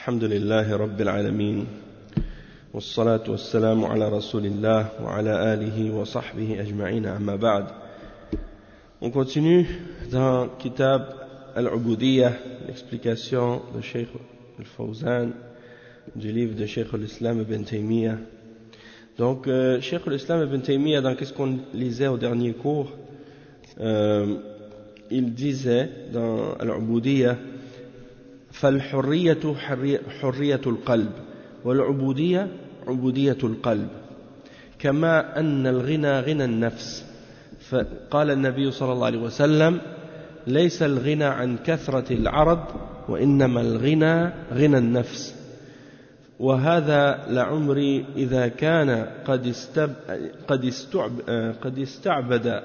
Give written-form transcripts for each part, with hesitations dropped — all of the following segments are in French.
الحمد لله رب العالمين والصلاة والسلام على رسول الله وعلى آله وصحبه أجمعين أما بعد. On continue dans Kitab Al-Ubudiyya, l'explication de Cheikh Al-Fawzan du livre de Cheikh Al-Islam Ibn Taymiyyah. Donc Cheikh Al-Islam Ibn Taymiyyah, dans qu'est-ce qu'on lisait au dernier cours, il disait dans Al-Ubudiyya: فالحرية حرية القلب والعبودية عبودية القلب كما أن الغنى غنى النفس. فقال النبي صلى الله عليه وسلم: ليس الغنى عن كثرة العرض وإنما الغنى غنى النفس. وهذا لعمري إذا كان قد استعبد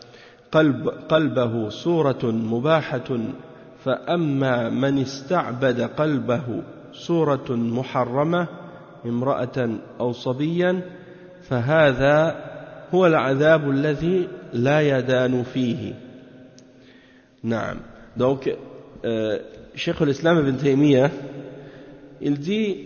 قلبه صورة مباحة، فأما من استعبد قلبه صورة محرمة امرأة أو صبيا فهذا هو العذاب الذي لا يدان فيه. نعم. Donc Cheikh al-Islam Ibn Taymiyyah, il dit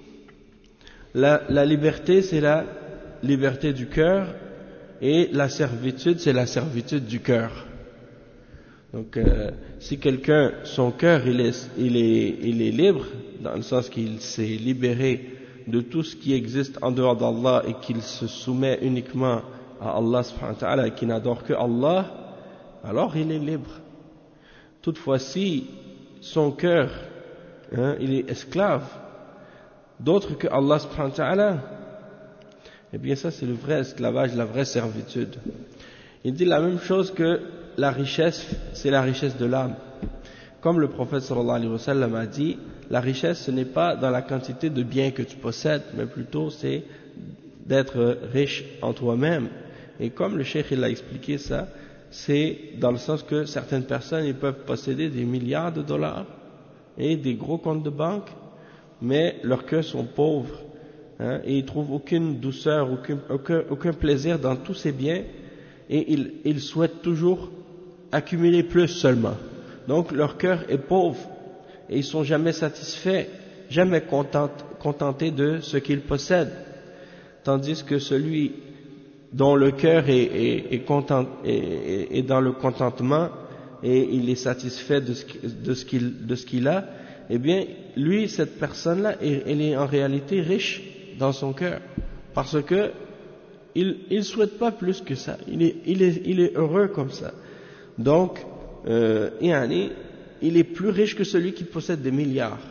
la liberté, c'est la liberté du cœur, et la servitude, c'est la servitude du cœur. Donc si quelqu'un, son cœur il est libre, dans le sens qu'il s'est libéré de tout ce qui existe en dehors d'Allah et qu'il se soumet uniquement à Allah subhanahu wa ta'ala et qu'il n'adore que Allah, alors il est libre. Toutefois, si son cœur il est esclave d'autre que Allah subhanahu wa ta'ala, eh bien ça c'est le vrai esclavage, la vraie servitude. Il dit la même chose que la richesse, c'est la richesse de l'âme. Comme le prophète sallallahu alayhi wa sallam a dit, la richesse ce n'est pas dans la quantité de biens que tu possèdes, mais plutôt c'est d'être riche en toi-même. Et comme le cheikh il a expliqué ça, c'est dans le sens que certaines personnes ils peuvent posséder des milliards de dollars et des gros comptes de banque, mais leurs cœurs sont pauvres, et ils trouvent aucune douceur, aucun plaisir dans tous ces biens, et ils souhaitent toujours accumuler plus seulement. Donc leur cœur est pauvre et ils sont jamais satisfaits, jamais contentés de ce qu'ils possèdent. Tandis que celui dont le cœur est dans le contentement et il est satisfait de ce qu'il a, eh bien lui, cette personne-là, elle est en réalité riche dans son cœur, parce que il souhaite pas plus que ça. Il est heureux comme ça. Donc, il est plus riche que celui qui possède des milliards.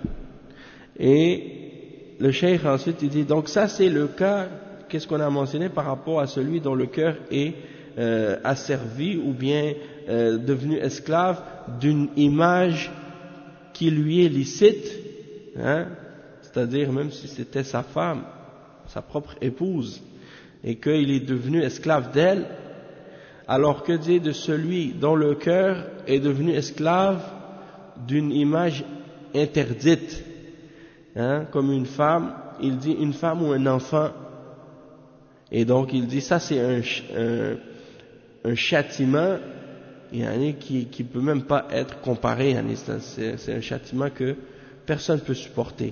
Et le cheikh ensuite il dit, donc ça c'est le cas, qu'est-ce qu'on a mentionné par rapport à celui dont le cœur est asservi ou bien devenu esclave d'une image qui lui est licite, c'est-à-dire même si c'était sa femme, sa propre épouse, et qu'il est devenu esclave d'elle. Alors que dire de celui dont le cœur est devenu esclave d'une image interdite, comme une femme, il dit une femme ou un enfant, et donc il dit ça c'est un châtiment qui peut même pas être comparé, c'est un châtiment que personne ne peut supporter.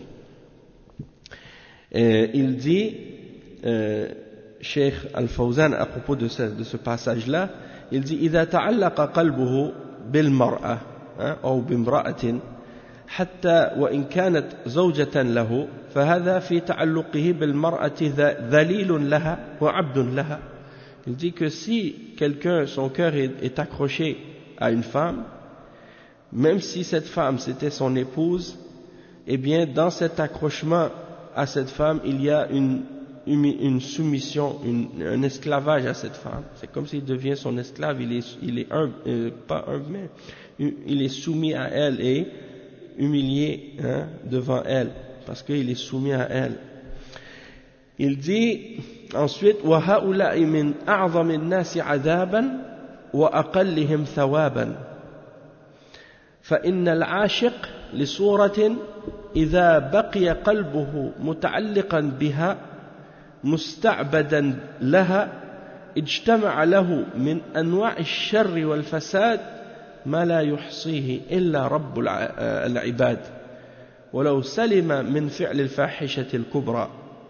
Il dit Cheikh Al-Fawzan à propos de ce passage-là, il dit إذا تعلق قلبه بالمرأة أو بامرأة حتى وإن كانت زوجة له فهذا في تعلقه بالمرأة ذليل لها وعبد لها. Il dit que si quelqu'un, son cœur est accroché à une femme, même si cette femme c'était son épouse, eh bien dans cet accrochement à cette femme il y a une soumission, un esclavage à cette femme. C'est comme s'il devient son esclave, il est pas humble, mais il est soumis à elle et humilié devant elle, parce qu'il est soumis à elle. Il dit ensuite وَهَؤُلَاءِ مِنْ أَعْظَمِ النَّاسِ عَذَابًا وَأَقَلِّهِمْ ثَوَابًا فإن العاشق لصورة إذا بقي قلبه متعلقا بها مستعبدا لها اجتمع له من أنواع الشر والفساد ما لا يحصيه إلا رب العباد ولو سلم من فعل الفاحشة الكبرى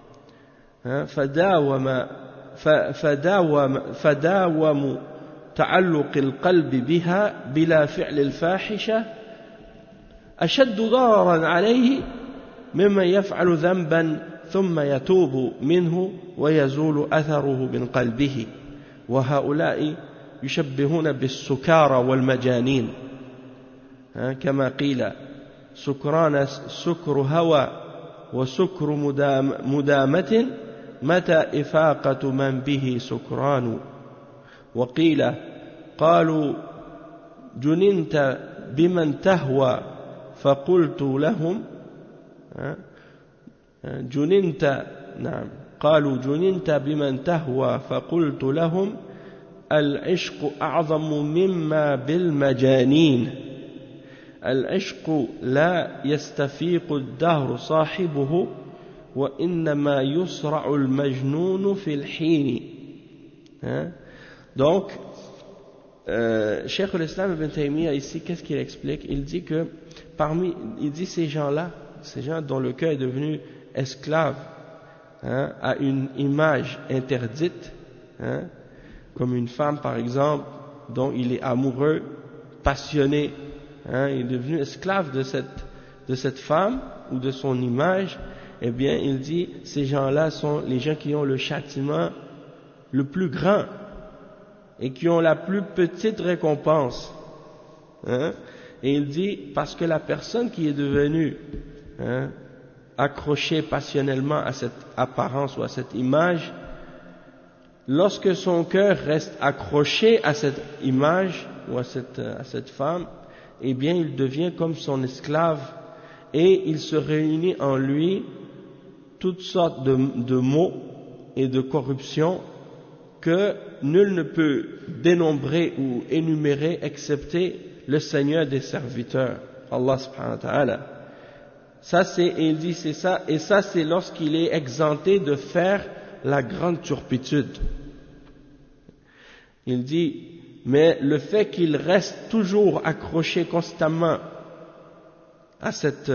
فداوم تعلق القلب بها بلا فعل الفاحشة أشد ضررا عليه ممن يفعل ذنبا ثم يتوب منه ويزول أثره من قلبه وهؤلاء يشبهون بالسكارى والمجانين كما قيل سكران سكر هوى وسكر مدامة متى إفاقة من به سكران وقيل قالوا جننت بمن تهوى فقلت لهم قالوا جننت بمن تهوى فقلت لهم العشق أعظم مما بالمجانين العشق لا يستفيق الدهر صاحبه وإنما يسرع المجنون في الحين. Donc Cheikh al-Islam Ibn Taymiyyah ici, qu'est-ce qu'il explique? Il dit que il dit ces gens-là, ces gens dont le cœur est devenu esclave à une image interdite, comme une femme par exemple dont il est amoureux, passionné, il est devenu esclave de cette femme ou de son image, eh bien il dit ces gens-là sont les gens qui ont le châtiment le plus grand et qui ont la plus petite récompense. Et il dit parce que la personne qui est devenue accrochée passionnellement à cette apparence ou à cette image, lorsque son cœur reste accroché à cette image ou à cette femme, eh bien il devient comme son esclave et il se réunit en lui toutes sortes de maux et de corruption que nul ne peut dénombrer ou énumérer excepté le Seigneur des serviteurs, Allah subhanahu wa ta'ala. Ça c'est, et il dit c'est ça, et ça c'est lorsqu'il est exempté de faire la grande turpitude. Il dit, mais le fait qu'il reste toujours accroché constamment à cette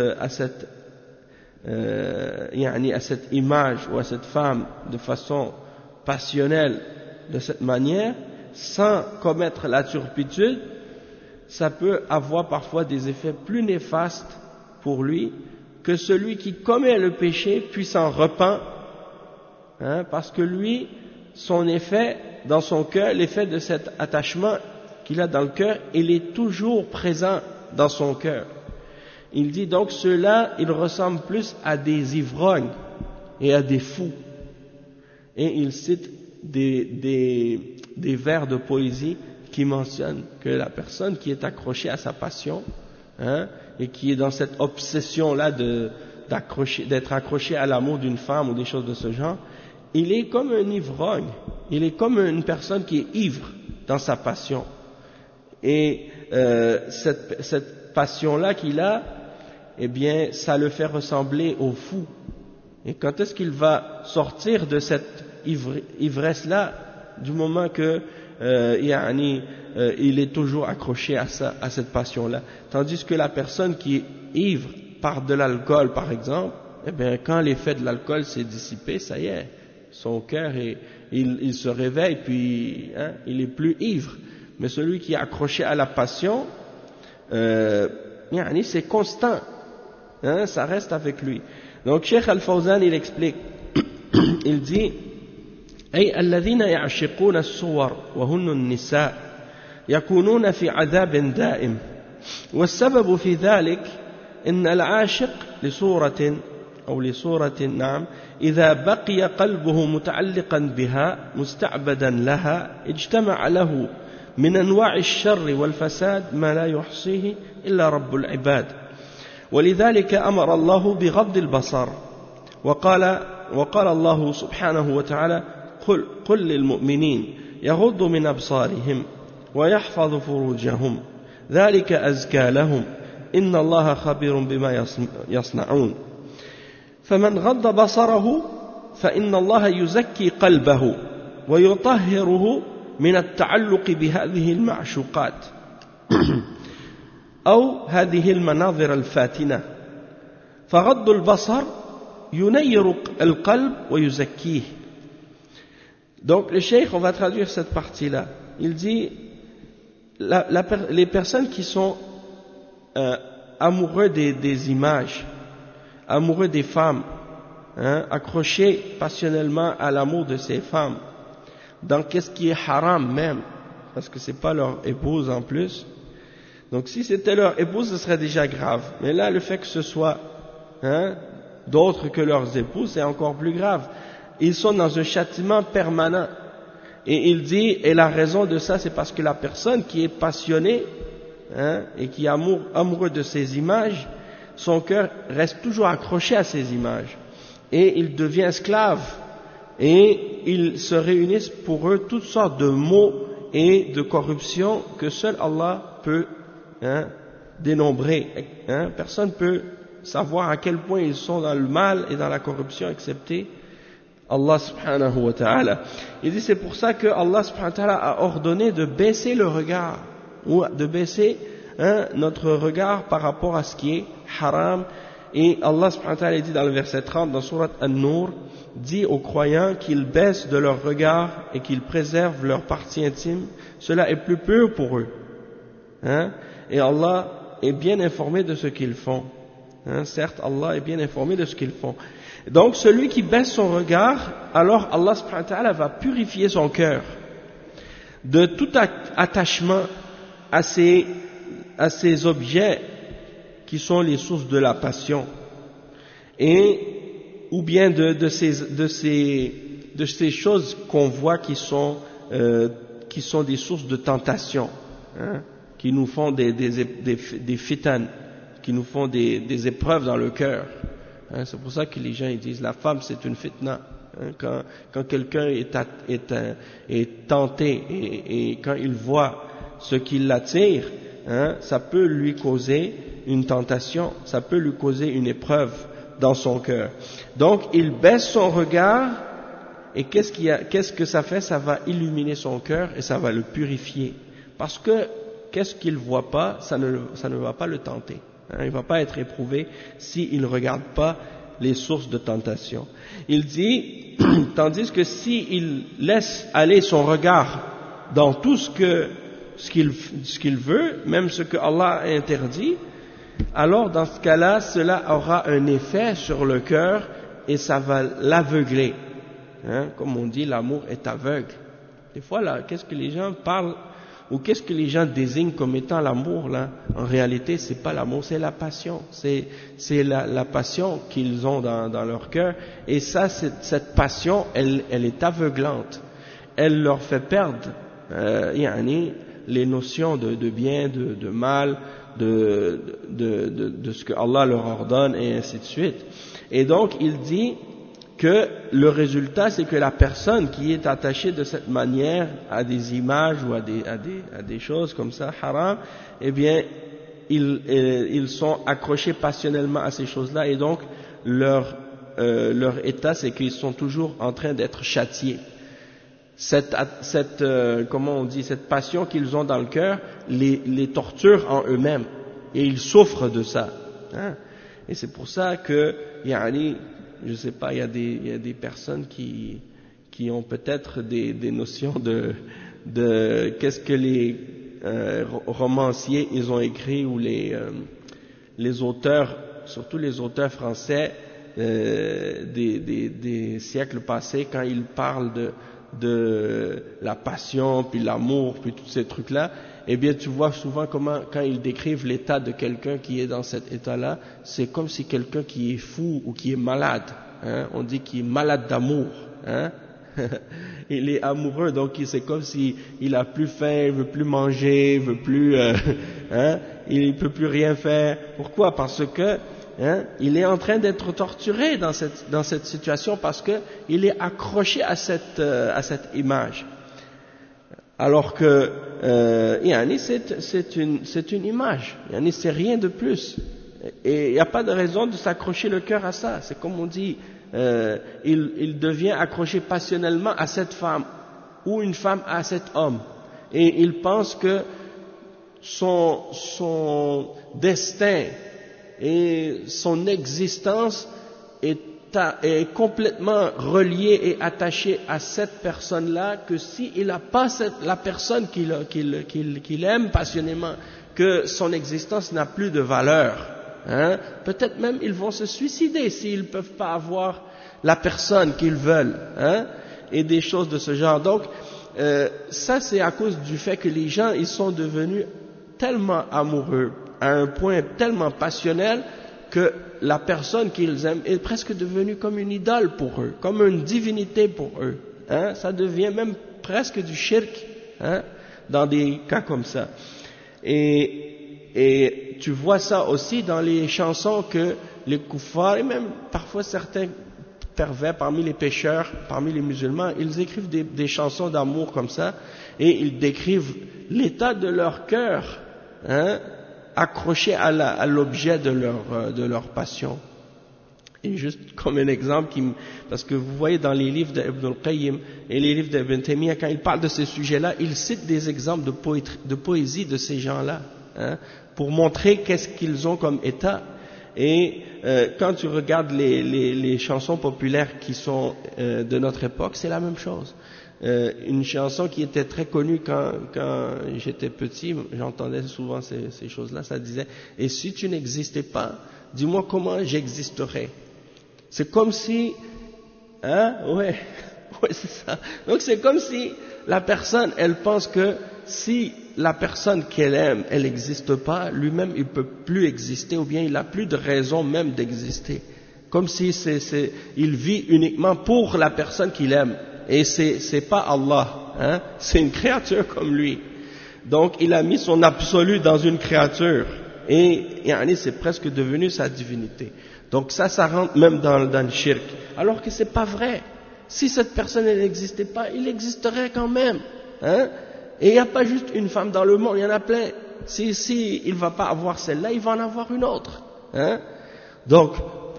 image ou à cette femme de façon passionnelle, de cette manière, sans commettre la turpitude, ça peut avoir parfois des effets plus néfastes pour lui que celui qui commet le péché puis s'en repent, parce que lui, son effet dans son cœur, l'effet de cet attachement qu'il a dans le cœur, il est toujours présent dans son cœur. Il dit donc ceux-là, ils ressemblent plus à des ivrognes et à des fous. Et il cite des vers de poésie qui mentionnent que la personne qui est accrochée à sa passion, et qui est dans cette obsession-là d'être accroché à l'amour d'une femme ou des choses de ce genre, il est comme un ivrogne, il est comme une personne qui est ivre dans sa passion. Et cette passion-là qu'il a, eh bien, ça le fait ressembler au fou. Et quand est-ce qu'il va sortir de cette ivresse-là, du moment que il est toujours accroché à cette passion-là. Tandis que la personne qui est ivre par de l'alcool, par exemple, eh bien, quand l'effet de l'alcool s'est dissipé, ça y est, son cœur, il se réveille, puis il est plus ivre. Mais celui qui est accroché à la passion, c'est constant, ça reste avec lui. Donc, Cheikh Al-Fawzan, il explique, il dit, أي الذين يعشقون الصور وهن النساء يكونون في عذاب دائم والسبب في ذلك إن العاشق لصورة إذا بقي قلبه متعلقا بها مستعبدا لها اجتمع له من أنواع الشر والفساد ما لا يحصيه إلا رب العباد ولذلك أمر الله بغض البصر وقال الله سبحانه وتعالى قل للمؤمنين يغضوا من أبصارهم ويحفظوا فروجهم ذلك أزكى لهم إن الله خبير بما يصنعون فمن غض بصره فإن الله يزكي قلبه ويطهره من التعلق بهذه المعشوقات أو هذه المناظر الفاتنة فَغَضُّ الْبَصَرِ يُنَيِّرُ الْقَلْبِ وَيُزَكِّيهِ. Donc le cheikh, on va traduire cette partie-là. Il dit, les personnes qui sont amoureux des images, amoureux des femmes, accrochés passionnellement à l'amour de ces femmes, dans qu'est-ce qui est haram même, parce que c'est pas leur épouse en plus. Donc si c'était leur épouse, ce serait déjà grave. Mais là, le fait que ce soit d'autres que leurs épouses, c'est encore plus grave. Ils sont dans un châtiment permanent. Et il dit, et la raison de ça, c'est parce que la personne qui est passionnée et qui est amoureux de ces images, son cœur reste toujours accroché à ces images. Et il devient esclave. Et ils se réunissent pour eux toutes sortes de maux et de corruption que seul Allah peut dénombrer. Personne ne peut savoir à quel point ils sont dans le mal et dans la corruption, excepté Allah subhanahu wa ta'ala. Il dit c'est pour ça que Allah subhanahu wa ta'ala a ordonné de baisser le regard, ou de baisser notre regard par rapport à ce qui est haram. Et Allah subhanahu wa ta'ala dit dans le verset 30 dans Surat An-Nur, dit aux croyants qu'ils baissent de leur regard et qu'ils préservent leur partie intime, cela est plus pur pour eux. Et Allah est bien informé de ce qu'ils font. Certes, Allah est bien informé de ce qu'ils font. Donc, celui qui baisse son regard, alors Allah subhanahu wa ta'ala va purifier son cœur de tout attachement à ces objets qui sont les sources de la passion, ou bien de ces choses qu'on voit qui sont des sources de tentation, qui nous font des fitan, qui nous font des épreuves dans le cœur. C'est pour ça que les gens ils disent la femme c'est une fitna. Quand quelqu'un est tenté et quand il voit ce qui l'attire, ça peut lui causer une tentation, ça peut lui causer une épreuve dans son cœur. Donc il baisse son regard et qu'est-ce que ça fait? Ça va illuminer son cœur et ça va le purifier. Parce que qu'est-ce qu'il voit pas, ça ne va pas le tenter. Il ne va pas être éprouvé s'il ne regarde pas les sources de tentation. Il dit, tandis que s'il laisse aller son regard dans tout ce qu'il veut, même ce que Allah a interdit, alors dans ce cas-là, cela aura un effet sur le cœur et ça va l'aveugler. Comme on dit, l'amour est aveugle. Des fois, là, qu'est-ce que les gens parlent ou qu'est-ce que les gens désignent comme étant l'amour là? En réalité, c'est pas l'amour, c'est la passion. C'est la passion qu'ils ont dans leur cœur. Et ça, cette passion, elle est aveuglante. Elle leur fait perdre les notions de bien, de mal, de ce que Allah leur ordonne et ainsi de suite. Et donc, il dit que le résultat, c'est que la personne qui est attachée de cette manière à des images ou à des choses comme ça, haram, eh bien, ils sont accrochés passionnellement à ces choses-là et donc leur état, c'est qu'ils sont toujours en train d'être châtiés. Comment on dit, cette passion qu'ils ont dans le cœur les torture en eux-mêmes et ils souffrent de ça. Et c'est pour ça que je sais pas, il y a des personnes qui ont peut-être des notions de qu'est-ce que les romanciers ils ont écrit ou les auteurs, surtout les auteurs français des siècles passés, quand ils parlent de la passion puis l'amour puis tous ces trucs là, eh bien tu vois souvent comment quand ils décrivent l'état de quelqu'un qui est dans cet état-là, c'est comme si quelqu'un qui est fou ou qui est malade, on dit qu'il est malade d'amour, il est amoureux, donc c'est comme si il a plus faim, il veut plus manger, il veut plus il peut plus rien faire. Pourquoi? Parce que il est en train d'être torturé dans cette situation parce que il est accroché à cette image. Alors que c'est une image, c'est rien de plus. Et il n'y a pas de raison de s'accrocher le cœur à ça. C'est comme on dit, il devient accroché passionnellement à cette femme ou une femme à cet homme. Et il pense que son destin et son existence est complètement reliée et attachée à cette personne-là, que s'il n'a pas la personne qu'il aime passionnément, que son existence n'a plus de valeur. Peut-être même ils vont se suicider s'ils ne peuvent pas avoir la personne qu'ils veulent, et des choses de ce genre. Donc, ça c'est à cause du fait que les gens, ils sont devenus tellement amoureux, à un point tellement passionnel, que la personne qu'ils aiment est presque devenue comme une idole pour eux, comme une divinité pour eux. Ça devient même presque du shirk, dans des cas comme ça. Et tu vois ça aussi dans les chansons que les kuffars, et même parfois certains pervers parmi les pécheurs, parmi les musulmans, ils écrivent des chansons d'amour comme ça, et ils décrivent l'état de leur cœur, accroché à l'objet de leur passion. Et juste comme un exemple, parce que vous voyez dans les livres d'Ibn al-Qayyim et les livres d'Ibn Taymiyyah, quand ils parlent de ces sujets-là, ils citent des exemples de poésie de ces gens-là, pour montrer qu'est-ce qu'ils ont comme état. Et quand tu regardes les chansons populaires qui sont de notre époque, c'est la même chose. Une chanson qui était très connue quand j'étais petit, j'entendais souvent ces choses-là, ça disait « Et si tu n'existais pas, dis-moi comment j'existerais ». C'est comme si, ouais, c'est ça. Donc c'est comme si la personne, elle pense que si la personne qu'elle aime, elle n'existe pas, lui-même il peut plus exister, ou bien il n'a plus de raison même d'exister. Comme si il vit uniquement pour la personne qu'il aime. Et c'est pas Allah, c'est une créature comme lui. Donc il a mis son absolu dans une créature, et c'est presque devenu sa divinité. Donc ça rentre même dans le shirk, alors que c'est pas vrai. Si cette personne n'existait pas, il existerait quand même, Et il n'y a pas juste une femme dans le monde, il y en a plein. Si il va pas avoir celle-là, il va en avoir une autre, Donc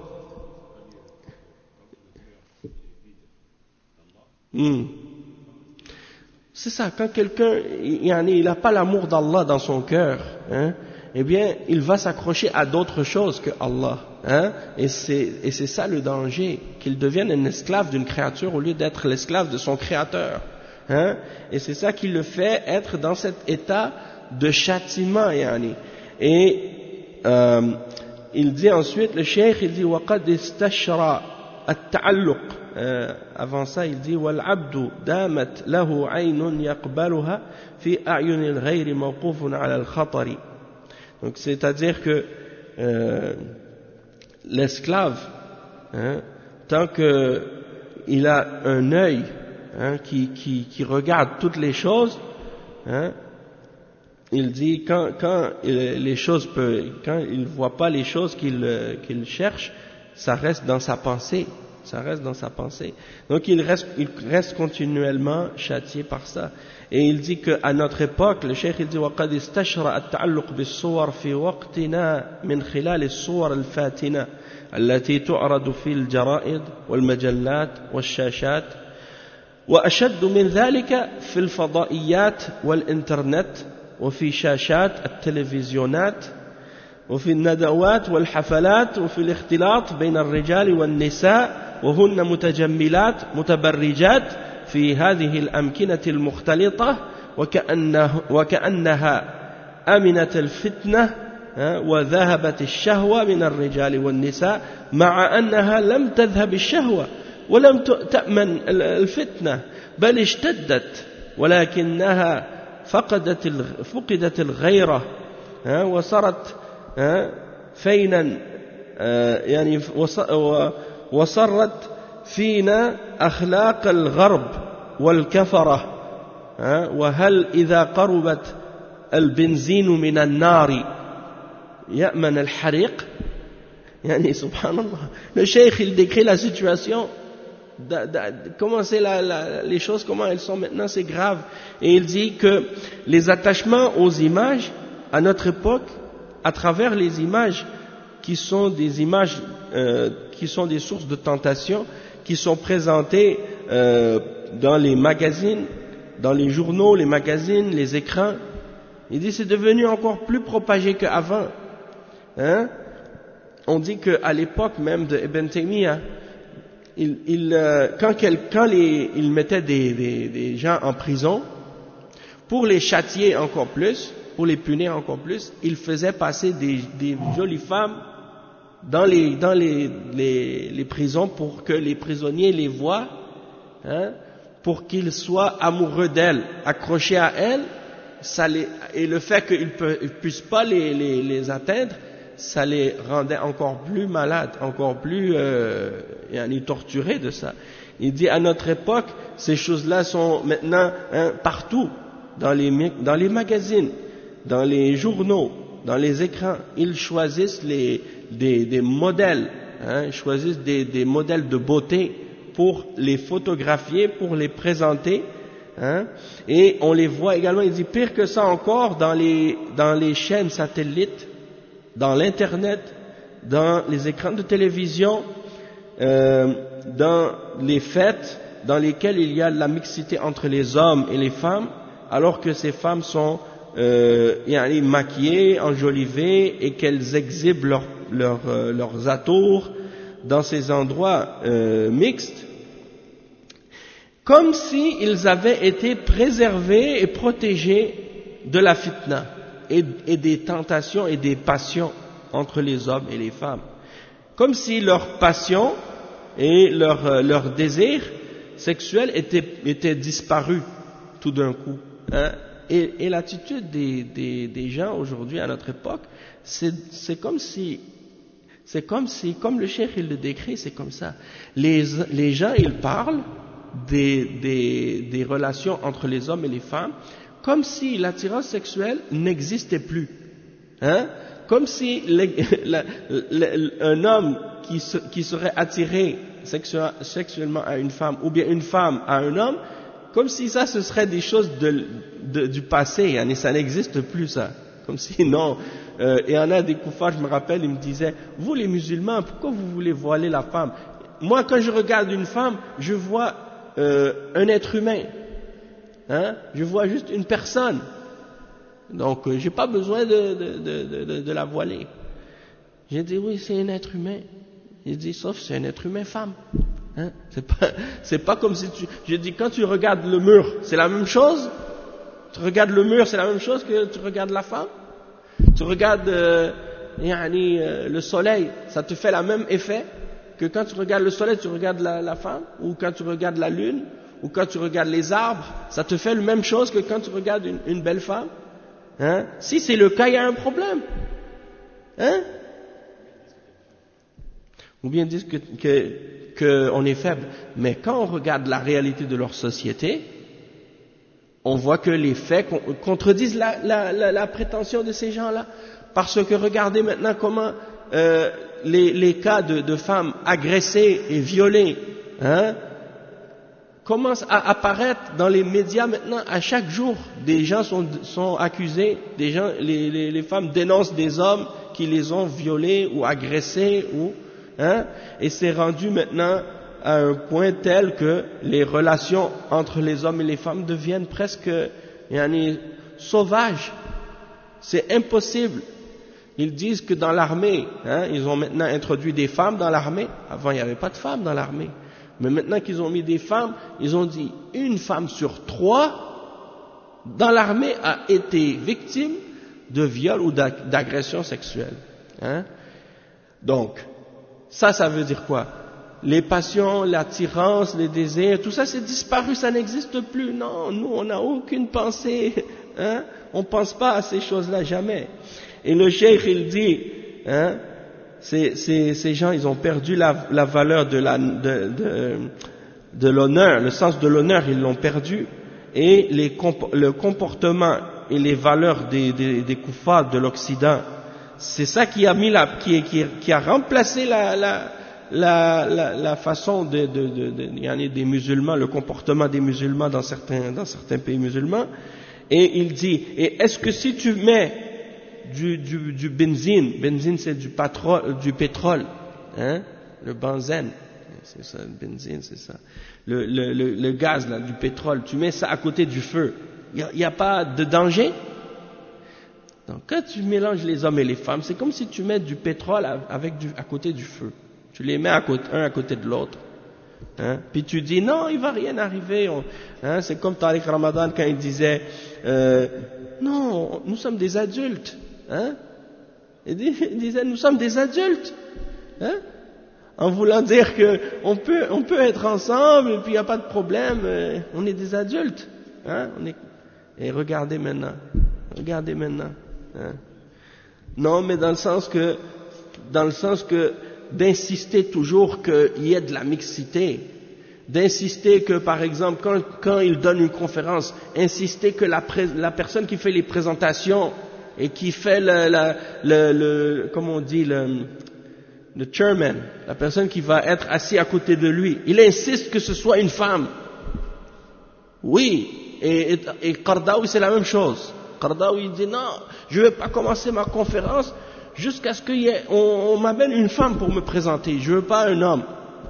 c'est ça, quand quelqu'un il n'a pas l'amour d'Allah dans son cœur, eh bien il va s'accrocher à d'autres choses que Allah, et c'est ça le danger, qu'il devienne un esclave d'une créature au lieu d'être l'esclave de son créateur, et c'est ça qui le fait être dans cet état de châtiment, et il dit ensuite, le cheikh il dit وَقَدْ اسْتَشْرَى التَّعَلُّقِ avant ça il dit وَالْعَبْدُ دَامَتْ لَهُ عَيْنٌ يَقْبَلُهَا فِي أَعْيُنِ الْغَيْرِ مَوْقُوفٌ عَلَى الْخَطَرِ. Donc c'est-à-dire que l'esclave, tant que il a un œil qui regarde toutes les choses, il dit quand les choses quand il voit pas les choses qu'il cherche, ça reste dans sa pensée. Donc il reste continuellement châtié par ça. Et il dit qu'à notre époque, le cheikh il dit وَقَدْ اسْتَشْرَى التَّعَلُّقُ بِالصُّوَرِ فِي وَقْتِنَا مِنْ خِلَالِ الصُّوَرِ الْفَاتِنَةِ التي تعرض في الجرائد والمجلات والشاشات وأشد من ذلك في الفضائيات والإنترنت وفي شاشات التلفزيونات وفي الندوات والحفلات وفي الاختلاط بين الرجال والنساء وهن متجملات متبرجات في هذه الأمكنة المختلطة وكأنها أمنت الفتنة وذهبت الشهوة من الرجال والنساء مع أنها لم تذهب الشهوة ولم تأمن الفتنة بل اشتدت ولكنها فقدت الغيرة وصارت فينا وصرت فينا أخلاق الغرب والكفرة وهل إذا قربت البنزين من النار يأمن الحريق. Subhanallah, le cheikh il décrit la situation, comment c'est les choses, comment elles sont maintenant, c'est grave, et il dit que les attachements aux images à notre époque, à travers les images qui sont des images qui sont des sources de tentation, qui sont présentées dans les magazines, dans les journaux, les magazines, les écrans, il dit c'est devenu encore plus propagé qu'avant, on dit qu'à l'époque même de Ibn Taymiyyah, quand il mettait des gens en prison, pour les châtier encore plus, pour les punir encore plus, il faisait passer des jolies femmes dans les prisons pour que les prisonniers les voient, hein, pour qu'ils soient amoureux d'elles, accrochés à elles, et le fait qu'ils ne puissent pas les atteindre, ça les rendait encore plus malades, encore plus torturés de ça. Il dit à notre époque, ces choses-là sont maintenant partout, dans les magazines, dans les journaux, dans les écrans. Ils choisissent des modèles, ils choisissent des modèles de beauté pour les photographier, pour les présenter. Et on les voit également, il dit pire que ça encore, dans les chaînes satellites, dans l'internet, dans les écrans de télévision, dans les fêtes dans lesquelles il y a la mixité entre les hommes et les femmes, alors que ces femmes sont maquillées, enjolivées, et qu'elles exhibent leurs atours dans ces endroits mixtes, comme s'ils avaient été préservés et protégés de la fitna et des tentations et des passions entre les hommes et les femmes, comme si leur passion et leur désir sexuel étaient disparus tout d'un coup, et l'attitude des gens aujourd'hui à notre époque, c'est comme le cheikh il le décrit, c'est comme ça. Les gens ils parlent des relations entre les hommes et les femmes comme si l'attirance sexuelle n'existait plus, comme si un homme qui serait attiré sexuellement à une femme, ou bien une femme à un homme, comme si ça ce serait des choses du passé, ça n'existe plus ça, comme si non. Et il y en a des koufars, je me rappelle, ils me disaient, vous les musulmans, pourquoi vous voulez voiler la femme? Moi quand je regarde une femme, je vois un être humain, je vois juste une personne, donc j'ai pas besoin de la voiler. J'ai dit oui, c'est un être humain. Il dit sauf c'est un être humain femme, c'est pas comme si j'ai dit quand tu regardes le mur, c'est la même chose. Tu regardes le mur, c'est la même chose que tu regardes la femme. Tu regardes le soleil, ça te fait le même effet que quand tu regardes le soleil, tu regardes la femme, ou quand tu regardes la lune, ou quand tu regardes les arbres, ça te fait la même chose que quand tu regardes une belle femme. Si c'est le cas, il y a un problème. Ou bien disent qu'on est faible. Mais quand on regarde la réalité de leur société, on voit que les faits contredisent la prétention de ces gens-là. Parce que regardez maintenant comment les cas de femmes agressées et violées commencent à apparaître dans les médias maintenant à chaque jour. Des gens sont accusés, les femmes dénoncent des hommes qui les ont violées ou agressées, et c'est rendu maintenant à un point tel que les relations entre les hommes et les femmes deviennent presque sauvages. C'est impossible. Ils disent que dans l'armée, ils ont maintenant introduit des femmes dans l'armée. Avant, il n'y avait pas de femmes dans l'armée. Mais maintenant qu'ils ont mis des femmes, ils ont dit une femme sur 3 dans l'armée a été victime de viol ou d'agression sexuelle. Donc, ça veut dire quoi? Les passions, l'attirance, les désirs, tout ça c'est disparu, ça n'existe plus. Non, nous on n'a aucune pensée, on pense pas à ces choses-là jamais. Et le cheikh il dit, ces gens ils ont perdu la valeur de l'honneur, le sens de l'honneur ils l'ont perdu, et le comportement et les valeurs des koufars de l'Occident, c'est ça qui a qui a remplacé la façon des musulmans, le comportement des musulmans dans certains pays musulmans. Et il dit, et est-ce que si tu mets du benzine c'est du pétrole, le benzène, c'est ça, le benzine c'est ça, le gaz là, du pétrole, tu mets ça à côté du feu, il n'y a pas de danger? Donc, quand tu mélanges les hommes et les femmes, c'est comme si tu mets du pétrole à côté du feu. Tu les mets un à côté de l'autre. Hein? Puis tu dis, non, il va rien arriver. C'est comme Tariq Ramadan quand il disait, non, nous sommes des adultes. Hein? Il disait, nous sommes des adultes. Hein? En voulant dire que on peut être ensemble et puis il n'y a pas de problème, on est des adultes. Hein? Et regardez maintenant. Hein? Non, mais dans le sens que d'insister toujours qu'il y ait de la mixité, d'insister que par exemple quand il donne une conférence, insister que la personne qui fait les présentations et qui fait comment on dit, le chairman, la personne qui va être assis à côté de lui, il insiste que ce soit une femme. Oui, et Qardawi c'est la même chose. Qardawi dit non, je ne vais pas commencer ma conférence jusqu'à ce qu'on m'amène une femme pour me présenter, je ne veux pas un homme.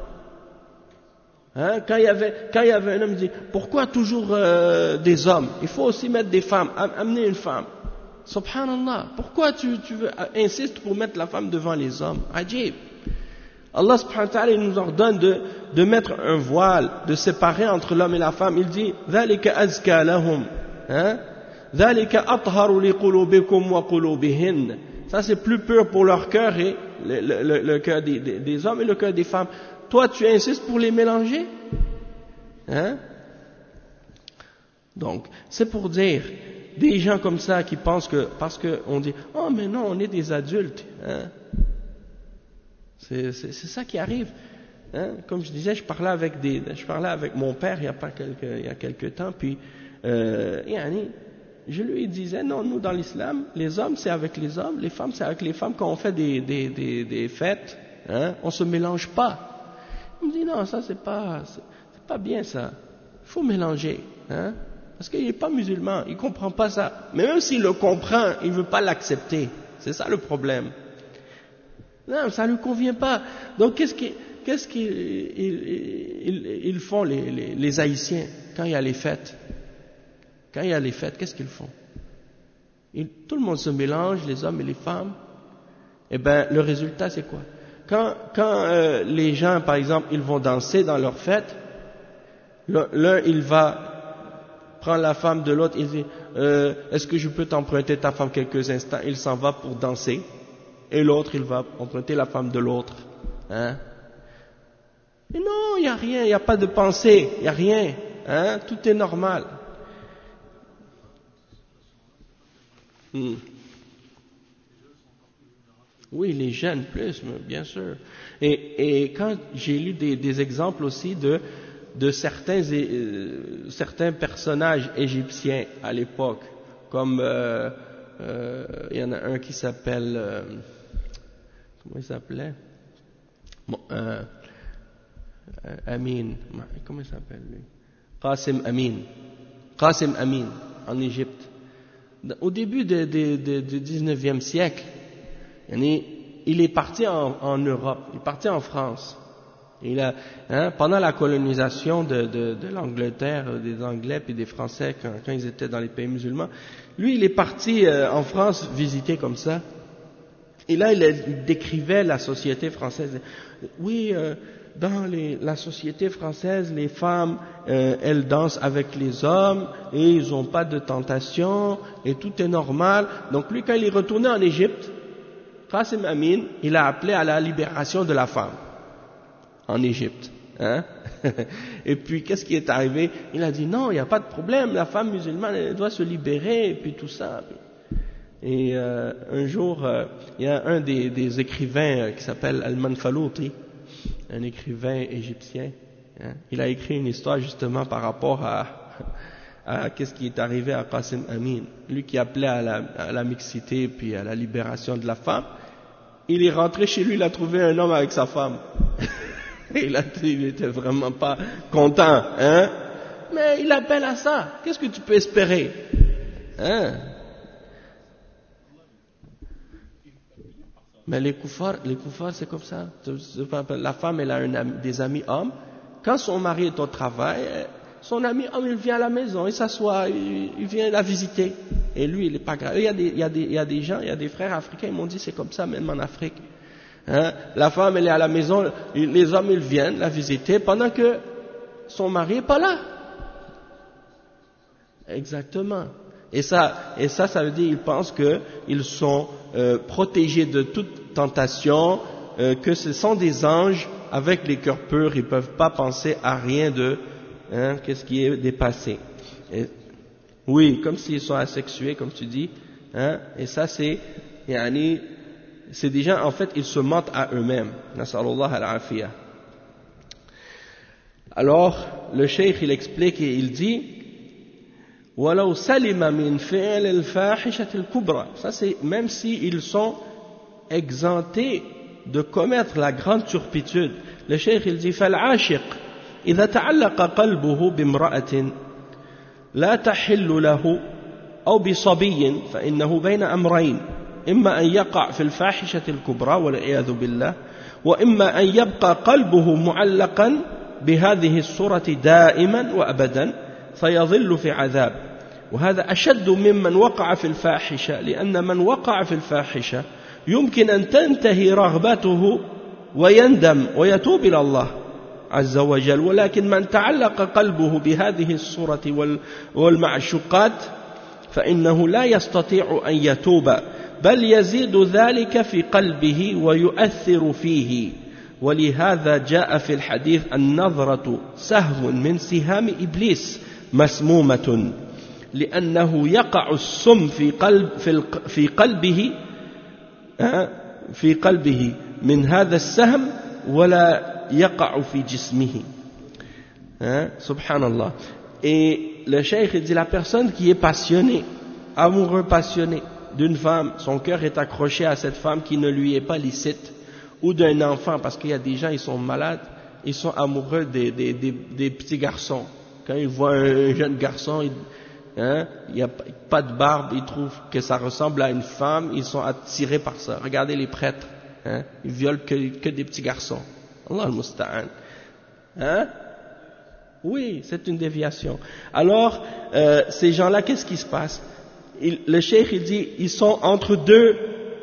Hein? Quand il y avait un homme, il dit pourquoi toujours des hommes? Il faut aussi mettre des femmes, amener une femme. Subhanallah, pourquoi tu insistes pour mettre la femme devant les hommes? Ajib. Allah subhanahu wa ta'ala nous ordonne de mettre un voile, de séparer entre l'homme et la femme. Il dit ذَلِكَ أَزْكَى لَهُمْ ذَلِكَ أَطْهَرُ لِقُلُوبِكُمْ وَقُلُوبِهِنَّ. Ça c'est plus pur pour leur cœur et le cœur des hommes et le cœur des femmes. Toi tu insistes pour les mélanger? Hein? Donc c'est pour dire des gens comme ça qui pensent que parce qu'on dit oh mais non on est des adultes, hein? C'est ça qui arrive, hein? Comme je disais, je parlais avec mon père il y a quelque temps, puis je lui disais non, nous dans l'islam les hommes c'est avec les hommes, les femmes c'est avec les femmes. Quand on fait des fêtes, hein, on se mélange pas. Il me dit non, ça c'est pas bien ça, il faut mélanger, hein? Parce qu'il n'est pas musulman, il ne comprend pas ça. Mais même s'il le comprend, il ne veut pas l'accepter. C'est ça le problème. Non, ça ne lui convient pas. Donc qu'est-ce qu'ils font les Haïtiens quand il y a les fêtes? Quand il y a les fêtes, qu'est-ce qu'ils font? Tout le monde se mélange, les hommes et les femmes. Eh bien, le résultat c'est quoi? Quand les gens, par exemple, ils vont danser dans leur fête, l'un il va prend la femme de l'autre, il dit est-ce que je peux t'emprunter ta femme quelques instants? Il s'en va pour danser, et l'autre il va emprunter la femme de l'autre. Hein? Et non, il n'y a rien, il n'y a pas de pensée, il n'y a rien, hein? Tout est normal. Oui, les jeunes plus, bien sûr. Et quand j'ai lu des exemples aussi de certains personnages égyptiens à l'époque, comme il y en a un qui s'appelle comment il s'appelait? Amin, comment il s'appelle lui? Qasim Amin en Égypte. Au début du 19e siècle, il est parti en Europe, il est parti en France. Pendant la colonisation de l'Angleterre, des Anglais puis des Français quand ils étaient dans les pays musulmans, lui il est parti en France visiter comme ça. Et là il décrivait la société française. Oui, dans la société française, les femmes elles dansent avec les hommes et ils n'ont pas de tentation et tout est normal. Donc lui quand il est retourné en Égypte, Qasim Amin, il a appelé à la libération de la femme en Égypte. Hein? Et puis qu'est-ce qui est arrivé? Il a dit non, il n'y a pas de problème, la femme musulmane elle doit se libérer et puis tout ça. Et un jour, il y a un des écrivains qui s'appelle Al-Manfalouti, un écrivain égyptien. Hein? Il a écrit une histoire justement par rapport à qu'est-ce qui est arrivé à Qasim Amin, lui qui appelait à la mixité puis à la libération de la femme. Il est rentré chez lui, il a trouvé un homme avec sa femme. Il était vraiment pas content, hein? Mais il appelle à ça. Qu'est-ce que tu peux espérer? Hein? Mais les koufars, c'est comme ça. La femme, elle a des amis hommes. Quand son mari est au travail, son ami homme, il vient à la maison, il s'assoit, il vient la visiter. et lui il est pas grave. Il y a des gens, il y a des frères africains, ils m'ont dit c'est comme ça même en Afrique. Hein? La femme elle est à la maison, les hommes ils viennent la visiter pendant que son mari est pas là. Exactement. Et ça veut dire ils pensent qu'ils sont protégés de toute tentation, que ce sont des anges avec les cœurs purs, ils peuvent pas penser à rien de qu'est-ce qui est dépassé. Oui, comme s'ils sont asexués, comme tu dis, hein, et ça c'est des gens, en fait, ils se mentent à eux-mêmes. Nas'alullah al-afiyah. Alors, le cheikh, il explique et il dit, وَلَوْ سَلِمَ مِنْ فِعْلِ الْفَاحِشَةِ الْكُبْرَى. Ça c'est, même s'ils sont exemptés de commettre la grande turpitude. Le cheikh, il dit, فَالْعَاشِقْ إِذَا تَعَلَّقَ قَلْبُهُ بِامْرَأَةٍ لا تحل له أو بصبي فإنه بين أمرين إما أن يقع في الفاحشة الكبرى والعياذ بالله وإما أن يبقى قلبه معلقا بهذه الصورة دائما وأبدا فيظل في عذاب وهذا أشد ممن وقع في الفاحشة لأن من وقع في الفاحشة يمكن أن تنتهي رغبته ويندم ويتوب إلى الله عز وجل ولكن من تعلق قلبه بهذه الصورة والمعشوقات فإنه لا يستطيع أن يتوب بل يزيد ذلك في قلبه ويؤثر فيه ولهذا جاء في الحديث النظرة سهو من سهام إبليس مسمومة لأنه يقع السم في قلبه من هذا السهم ولا يقع في جسمه. Subhanallah. Et le cheikh dit la personne qui est passionnée, amoureux passionné d'une femme, son cœur est accroché à cette femme qui ne lui est pas licite, ou d'un enfant, parce qu'il y a des gens, ils sont malades, ils sont amoureux des petits garçons. Quand ils voient un jeune garçon, il n'y a pas de barbe, ils trouvent que ça ressemble à une femme, ils sont attirés par ça. Regardez les prêtres, ils violent que des petits garçons. Allah al-Musta'an. Oui, c'est une déviation. Alors, ces gens-là, qu'est-ce qui se passe? Le cheikh, il dit, ils sont entre deux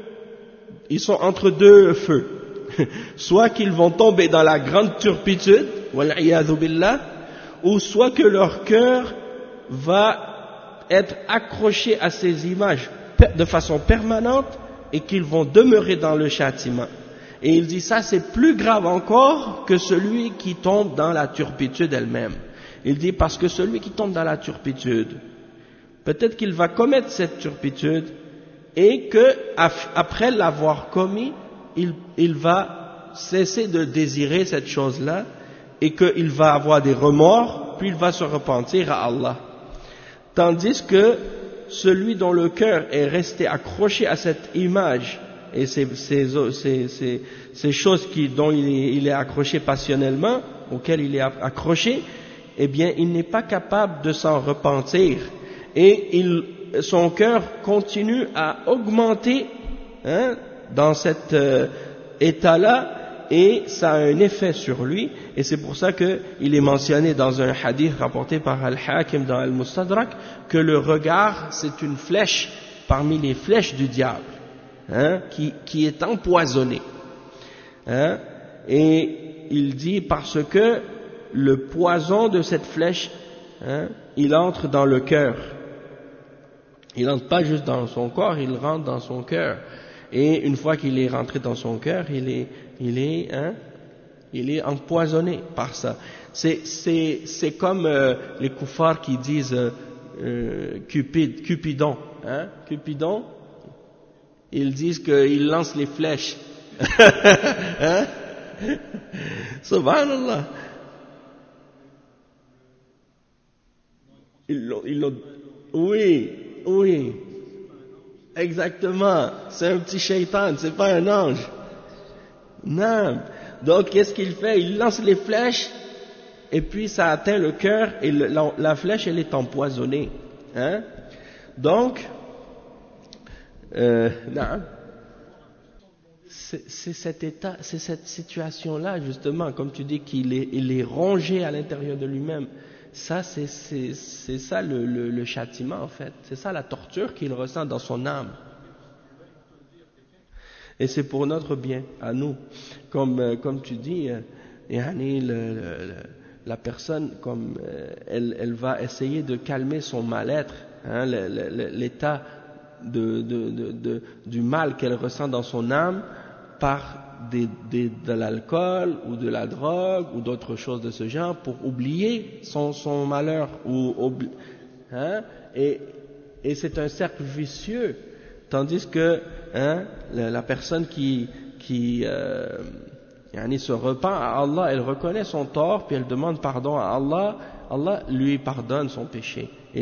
feux. Soit qu'ils vont tomber dans la grande turpitude, wal'iyadhu billah, ou soit que leur cœur va être accroché à ces images de façon permanente et qu'ils vont demeurer dans le châtiment. Et il dit ça c'est plus grave encore que celui qui tombe dans la turpitude elle-même. Il dit parce que celui qui tombe dans la turpitude, peut-être qu'il va commettre cette turpitude et que après l'avoir commis, il va cesser de désirer cette chose-là et qu'il va avoir des remords, puis il va se repentir à Allah. Tandis que celui dont le cœur est resté accroché à cette image et ces choses dont il est accroché passionnellement, auxquelles il est accroché, eh bien, il n'est pas capable de s'en repentir. Et son cœur continue à augmenter dans cet état-là, et ça a un effet sur lui, et c'est pour ça qu'il est mentionné dans un hadith rapporté par Al-Hakim dans Al-Mustadrak, que le regard, c'est une flèche parmi les flèches du diable. Qui est empoisonné. Et il dit parce que le poison de cette flèche, il entre dans le cœur. Il n'entre pas juste dans son corps, il rentre dans son cœur. Et une fois qu'il est rentré dans son cœur, il est empoisonné par ça. C'est comme les koufars qui disent Cupidon. Cupidon, ils disent qu'il lance les flèches. Subhanallah. Oui. Exactement. C'est un petit shaitan, c'est pas un ange. Non. Donc, qu'est-ce qu'il fait? Il lance les flèches, et puis ça atteint le cœur, et la flèche, elle est empoisonnée. Donc, non. C'est cet état, c'est cette situation-là, justement, comme tu dis, qu'il est rongé à l'intérieur de lui-même. ça c'est ça le châtiment en fait, c'est ça la torture qu'il ressent dans son âme. Et c'est pour notre bien, à nous. Comme tu dis, yani, la personne, comme elle va essayer de calmer son mal-être, hein, l'état du mal qu'elle ressent dans son âme par de l'alcool ou de la drogue ou d'autres choses de ce genre pour oublier son malheur. Hein, et c'est un cercle vicieux. Tandis que hein, la personne qui se repent à Allah, elle reconnaît son tort, puis elle demande pardon à Allah, Allah lui pardonne son péché et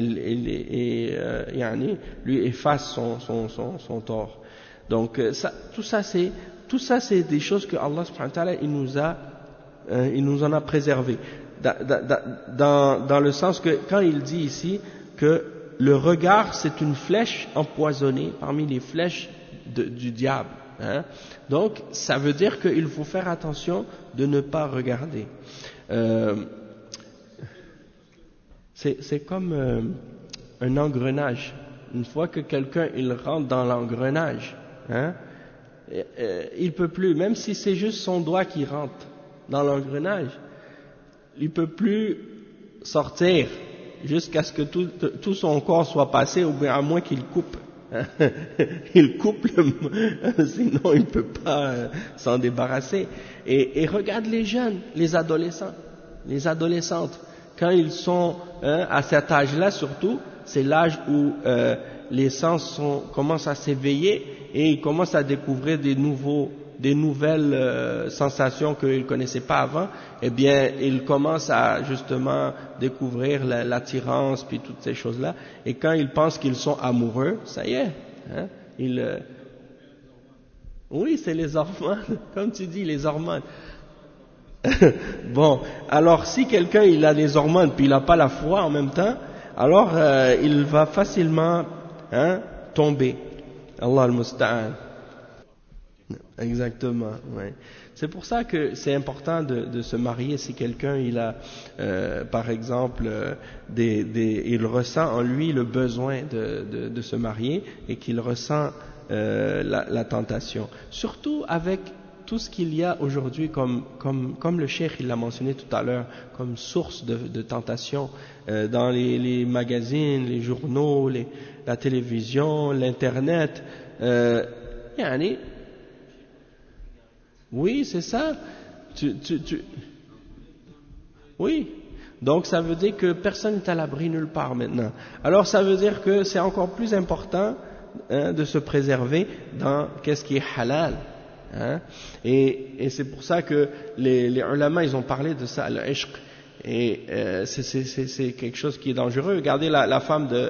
lui efface son tort. Donc tout ça c'est des choses que Allah subhanahu wa ta'ala il nous en a préservé. Dans le sens que quand il dit ici que le regard, c'est une flèche empoisonnée parmi les flèches du diable. Hein. Donc, ça veut dire qu'il faut faire attention de ne pas regarder. C'est comme un engrenage. Une fois que quelqu'un il rentre dans l'engrenage, hein, il peut plus, même si c'est juste son doigt qui rentre dans l'engrenage, il peut plus sortir jusqu'à ce que tout son corps soit passé, ou bien à moins qu'il coupe. Il coupe, sinon il ne peut pas s'en débarrasser. Et regarde les jeunes, les adolescents, les adolescentes, quand ils sont à cet âge-là surtout, c'est l'âge où les sens commencent à s'éveiller et ils commencent à découvrir des nouvelles sensations qu'ils ne connaissaient pas avant. Eh bien, ils commencent à justement découvrir l'attirance puis toutes ces choses-là. Et quand ils pensent qu'ils sont amoureux, ça y est, hein, oui, c'est les hormones, comme tu dis, les hormones. Bon, alors si quelqu'un il a les hormones puis il n'a pas la foi en même temps, alors il va facilement tomber. Allah al-Musta'an. Exactement, ouais. C'est pour ça que c'est important de se marier si quelqu'un il a, par exemple, il ressent en lui le besoin de se marier et qu'il ressent la tentation. Surtout avec tout ce qu'il y a aujourd'hui comme le cheikh il l'a mentionné tout à l'heure, comme source de tentation dans les magazines, les journaux, la télévision, l'internet. Oui, c'est ça. Oui. Donc ça veut dire que personne n'est à l'abri nulle part maintenant. Alors ça veut dire que c'est encore plus important de se préserver dans qu'est-ce qui est halal. Hein? Et c'est pour ça que les ulama ils ont parlé de ça, al-ishq. Et c'est quelque chose qui est dangereux. Regardez la femme de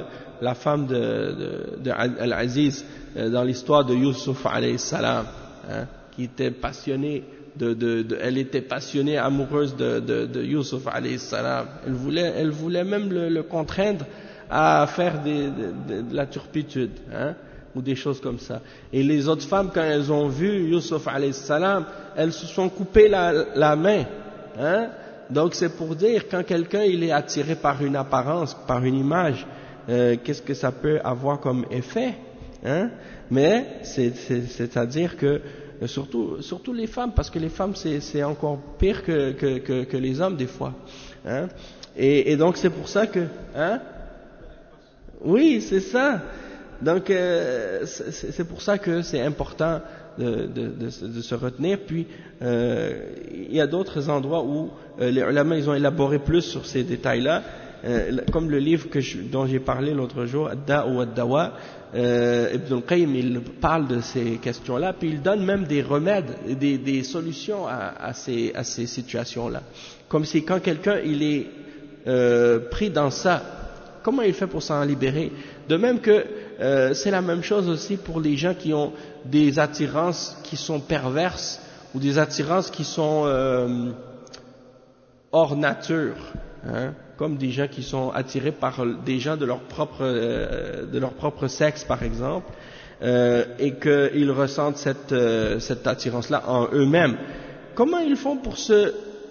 Al-Aziz dans l'histoire de Yusuf alayhi salam, hein, qui était passionnée elle était passionnée, amoureuse de Yusuf alayhi salam. Elle voulait même le contraindre à faire de la turpitude, hein, ou des choses comme ça. Et les autres femmes, quand elles ont vu Yusuf alayhi salam, elles se sont coupées la main, hein. Donc c'est pour dire, quand quelqu'un il est attiré par une apparence, par une image, qu'est-ce que ça peut avoir comme effet, hein? Mais c'est-à-dire que surtout les femmes, parce que les femmes c'est encore pire que les hommes des fois, hein? Et donc c'est pour ça que, hein? Oui, c'est ça. Donc c'est pour ça que c'est important de se retenir. Puis il y a d'autres endroits où les ulama ils ont élaboré plus sur ces détails-là, comme le livre dont j'ai parlé l'autre jour, Ad-Da' ou Ad-Dawa. Ibn al-Qayyim il parle de ces questions-là, puis il donne même des remèdes, des solutions à ces situations-là. Comme si quand quelqu'un il est pris dans ça, comment il fait pour s'en libérer? De même que c'est la même chose aussi pour les gens qui ont des attirances qui sont perverses ou des attirances qui sont hors nature, hein, comme des gens qui sont attirés par des gens de leur propre sexe par exemple, et qu'ils ressentent cette attirance-là en eux-mêmes. Comment ils font pour se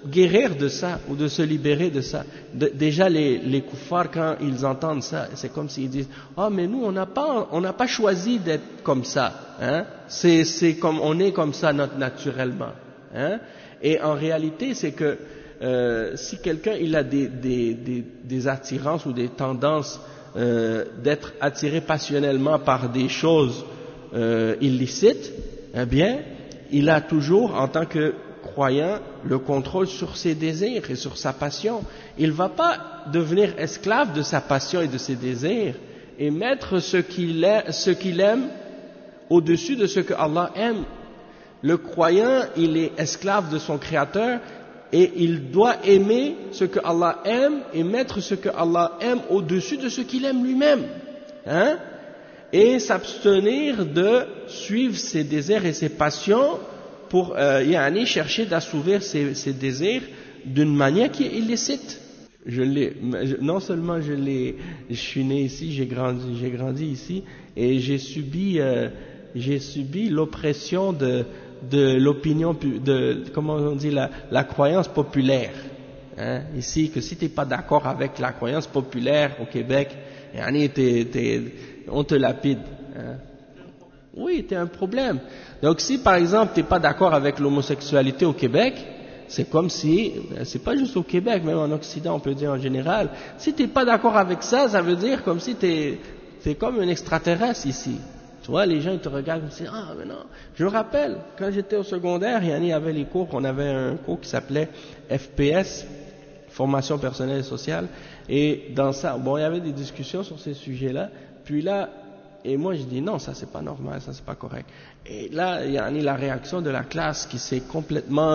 guérir de ça ou de se libérer de ça. Déjà les kuffars, quand ils entendent ça, c'est comme s'ils disent mais nous on n'a pas choisi d'être comme ça, hein, c'est comme on est comme ça naturellement, hein. Et en réalité c'est que si quelqu'un il a des attirances ou des tendances d'être attiré passionnellement par des choses illicites, eh bien il a toujours, en tant que croyant, le contrôle sur ses désirs et sur sa passion. Il ne va pas devenir esclave de sa passion et de ses désirs et mettre ce qu'il aime au-dessus de ce que Allah aime. Le croyant, il est esclave de son Créateur et il doit aimer ce que Allah aime et mettre ce que Allah aime au-dessus de ce qu'il aime lui-même. Hein? Et s'abstenir de suivre ses désirs et ses passions pour chercher d'assouvir ses désirs d'une manière qui est illicite. Non seulement je suis né ici, j'ai grandi ici et j'ai subi l'oppression de l'opinion, comment on dit, la croyance populaire. Hein, ici, que si t'es pas d'accord avec la croyance populaire au Québec, on te lapide. Hein. Oui, t'es un problème. Donc si par exemple t'es pas d'accord avec l'homosexualité au Québec, c'est comme si, c'est pas juste au Québec, même en Occident on peut dire en général, si t'es pas d'accord avec ça, ça veut dire comme si t'es comme un extraterrestre ici. Tu vois, les gens ils te regardent et disent mais non. Je me rappelle, quand j'étais au secondaire, il y avait les cours, on avait un cours qui s'appelait FPS, formation personnelle et sociale, et dans ça, il y avait des discussions sur ces sujets-là, puis là, et moi je dis non, ça c'est pas normal, ça c'est pas correct. Et là, il y a la réaction de la classe qui s'est complètement,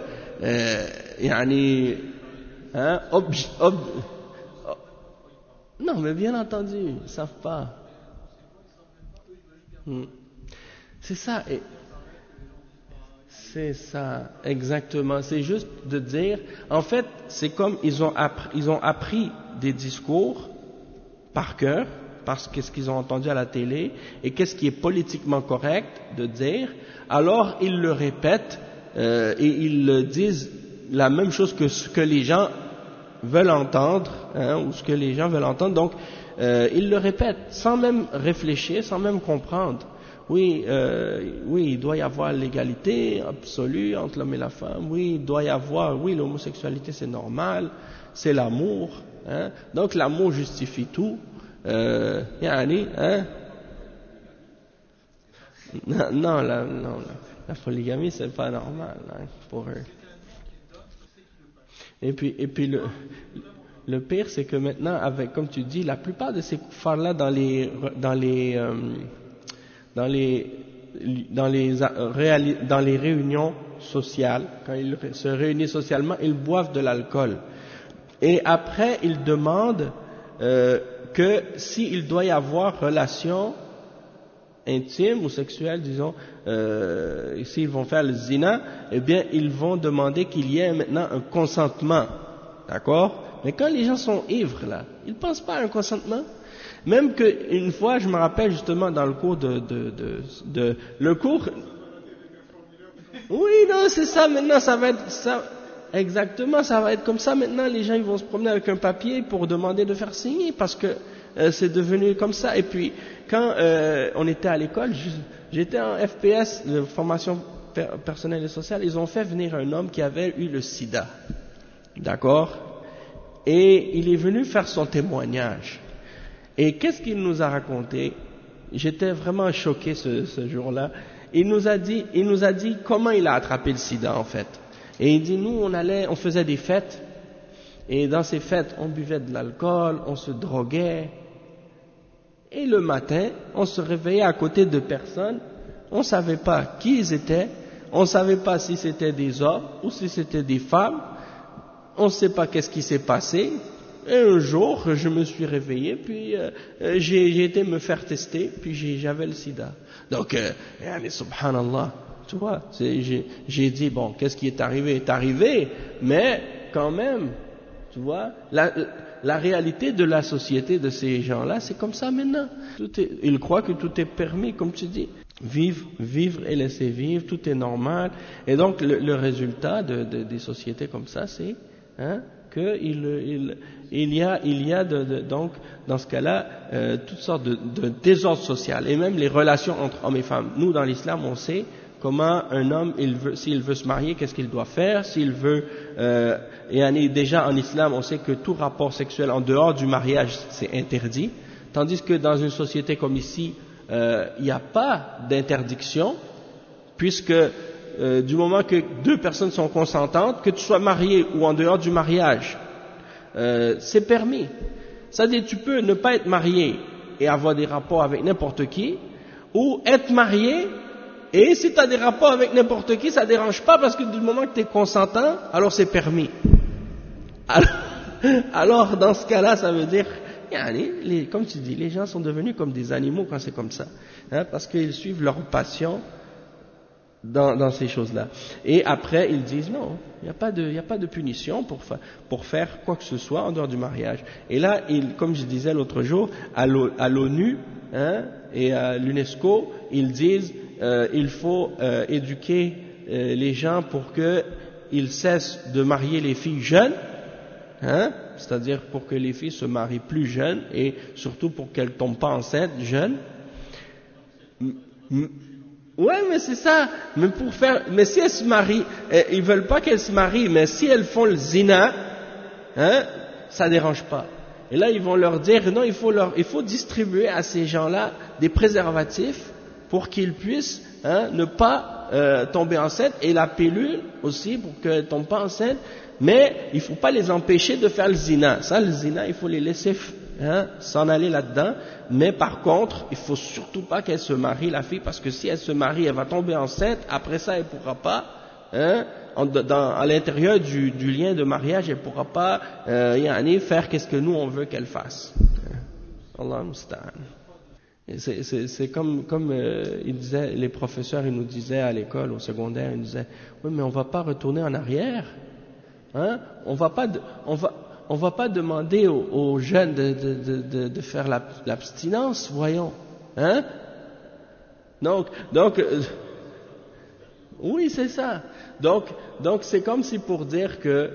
non mais bien entendu, ils savent pas. C'est ça, c'est ça, exactement. C'est juste de dire, en fait, c'est comme ils ont appris des discours par cœur, parce que ce qu'ils ont entendu à la télé, et qu'est-ce qui est politiquement correct de dire, alors ils le répètent, et ils disent la même chose que ce que les gens veulent entendre, hein, ou ce que les gens veulent entendre, donc ils le répètent, sans même réfléchir, sans même comprendre. Oui, il doit y avoir l'égalité absolue entre l'homme et la femme, oui, il doit y avoir, oui, l'homosexualité c'est normal, c'est l'amour, hein, donc l'amour justifie tout. Non, la polygamie c'est pas normal, hein, pour eux. Et puis le pire c'est que maintenant, avec, comme tu dis, la plupart de ces kuffars-là dans les réunions sociales, quand ils se réunissent socialement, ils boivent de l'alcool. Et après, ils demandent que s'il doit y avoir relation intime ou sexuelle, disons, s'ils vont faire le zina, eh bien, ils vont demander qu'il y ait maintenant un consentement. D'accord? Mais quand les gens sont ivres, là, ils ne pensent pas à un consentement. Même qu'une fois, je me rappelle justement dans le cours le cours. Oui, non, c'est ça, maintenant, ça va être ça. Exactement, ça va être comme ça. Maintenant, les gens ils vont se promener avec un papier pour demander de faire signer parce que c'est devenu comme ça. Et puis, quand on était à l'école, j'étais en FPS, formation personnelle et sociale, ils ont fait venir un homme qui avait eu le sida. D'accord? Et il est venu faire son témoignage. Et qu'est-ce qu'il nous a raconté? J'étais vraiment choqué ce jour-là. Il nous a dit comment il a attrapé le sida en fait. Et il dit, nous on faisait des fêtes, et dans ces fêtes on buvait de l'alcool, on se droguait, et le matin on se réveillait à côté de personnes, on ne savait pas qui ils étaient, on ne savait pas si c'était des hommes ou si c'était des femmes, on ne sait pas qu'est-ce qui s'est passé, et un jour je me suis réveillé, puis j'ai été me faire tester, puis j'avais le sida. Donc, subhanallah. Tu vois, j'ai dit, bon, qu'est-ce qui est arrivé, mais quand même, Tu vois, la réalité de la société de ces gens-là, c'est comme ça maintenant. Ils croient que tout est permis, comme tu dis. Vivre et laisser vivre, tout est normal. Et donc, le résultat des sociétés comme ça, c'est qu'il y a donc, dans ce cas-là, toutes sortes de désordre social. Et même les relations entre hommes et femmes. Nous, dans l'islam, on sait comment un homme, s'il veut se marier, qu'est-ce qu'il doit faire, s'il veut, et déjà en islam, on sait que tout rapport sexuel en dehors du mariage, c'est interdit, tandis que dans une société comme ici, il n'y a pas d'interdiction, puisque du moment que deux personnes sont consentantes, que tu sois marié ou en dehors du mariage, c'est permis. C'est-à-dire, tu peux ne pas être marié et avoir des rapports avec n'importe qui, ou être marié, et si tu as des rapports avec n'importe qui, ça ne dérange pas parce que du moment que tu es consentant, alors c'est permis. Alors, dans ce cas-là, ça veut dire, comme tu dis, les gens sont devenus comme des animaux quand c'est comme ça, parce qu'ils suivent leur passion dans ces choses-là. Et après, ils disent non, il n'y a pas de punition pour faire quoi que ce soit en dehors du mariage. Et là, comme je disais l'autre jour, à l'ONU et à l'UNESCO, ils disent il faut éduquer les gens pour qu'ils cessent de marier les filles jeunes, c'est-à-dire pour que les filles se marient plus jeunes et surtout pour qu'elles ne tombent pas enceintes jeunes. Ouais, mais c'est ça. Mais si elles se marient, ils veulent pas qu'elles se marient, mais si elles font le zina, ça dérange pas. Et là, ils vont leur dire, non, il faut distribuer à ces gens-là des préservatifs pour qu'ils puissent ne pas tomber enceintes, et la pilule aussi pour qu'elles ne tombent pas enceintes, mais il ne faut pas les empêcher de faire le zina. Ça, le zina, il faut les laisser s'en aller là-dedans, mais par contre, il ne faut surtout pas qu'elle se marie, la fille, parce que si elle se marie, elle va tomber enceinte, après ça, elle ne pourra pas, à l'intérieur du lien de mariage, elle ne pourra pas faire qu'est-ce que nous, on veut qu'elle fasse. Allah musta'an. C'est comme ils disaient, les professeurs, ils nous disaient à l'école, au secondaire, ils nous disaient, oui, mais on ne va pas retourner en arrière, on va pas demander aux jeunes de faire l'abstinence, voyons, donc oui, c'est ça. Donc c'est comme si pour dire que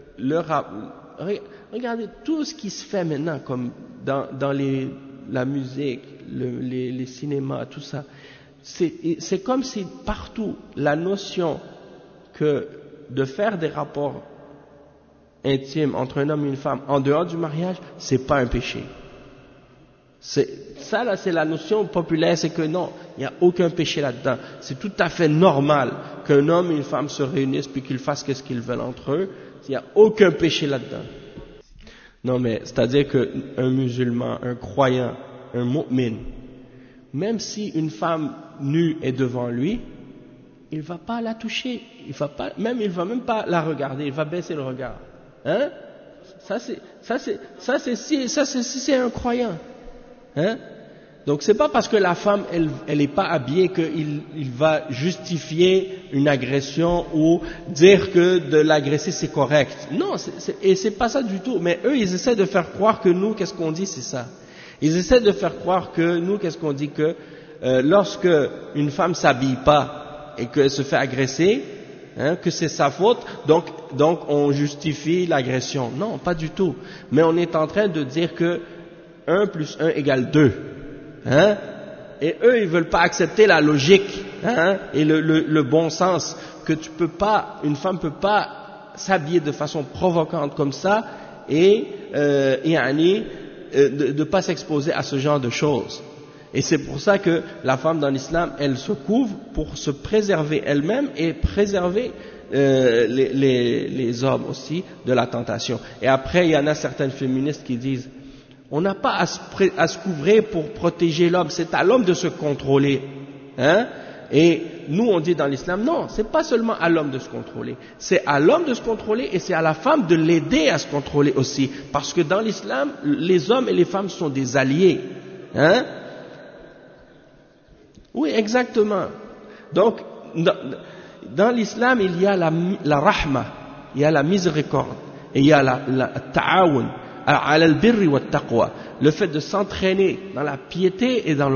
regardez tout ce qui se fait maintenant, comme dans la musique, les cinémas, tout ça, c'est comme si partout la notion que de faire des rapports intimes entre un homme et une femme en dehors du mariage, c'est pas un péché. Ça là, c'est la notion populaire, c'est que non, il n'y a aucun péché là-dedans. C'est tout à fait normal qu'un homme et une femme se réunissent puis qu'ils fassent ce qu'ils veulent entre eux. Il n'y a aucun péché là-dedans. Non, mais c'est-à-dire qu'un musulman, un croyant, un mu'min, même si une femme nue est devant lui, il va pas la toucher, il va même pas la regarder, il va baisser le regard. Ça c'est si c'est un croyant. Donc c'est pas parce que la femme elle est pas habillée qu'il va justifier une agression ou dire que de l'agresser c'est correct. Non, et c'est pas ça du tout. Mais eux ils essaient de faire croire que nous qu'est-ce qu'on dit c'est ça. Ils essaient de faire croire que nous qu'est-ce qu'on dit que lorsque une femme s'habille pas et qu'elle se fait agresser, que c'est sa faute, donc on justifie l'agression. Non, pas du tout. Mais on est en train de dire que 1 plus 1 égale 2. Et eux, ils veulent pas accepter la logique et le bon sens, que une femme peut pas s'habiller de façon provocante comme ça et de pas s'exposer à ce genre de choses. Et c'est pour ça que la femme dans l'islam, elle se couvre pour se préserver elle-même et préserver les hommes aussi de la tentation. Et après, il y en a certaines féministes qui disent on n'a pas à se couvrir pour protéger l'homme, c'est à l'homme de se contrôler. Et nous on dit dans l'islam, non, c'est pas seulement à l'homme de se contrôler, c'est à l'homme de se contrôler et c'est à la femme de l'aider à se contrôler aussi. Parce que dans l'islam, les hommes et les femmes sont des alliés. Oui, exactement. Donc, dans l'islam, il y a la rahma, il y a la miséricorde. et il y a la ta'awun, ala al-birri wa taqwa, le fait de s'entraîner dans la piété et dans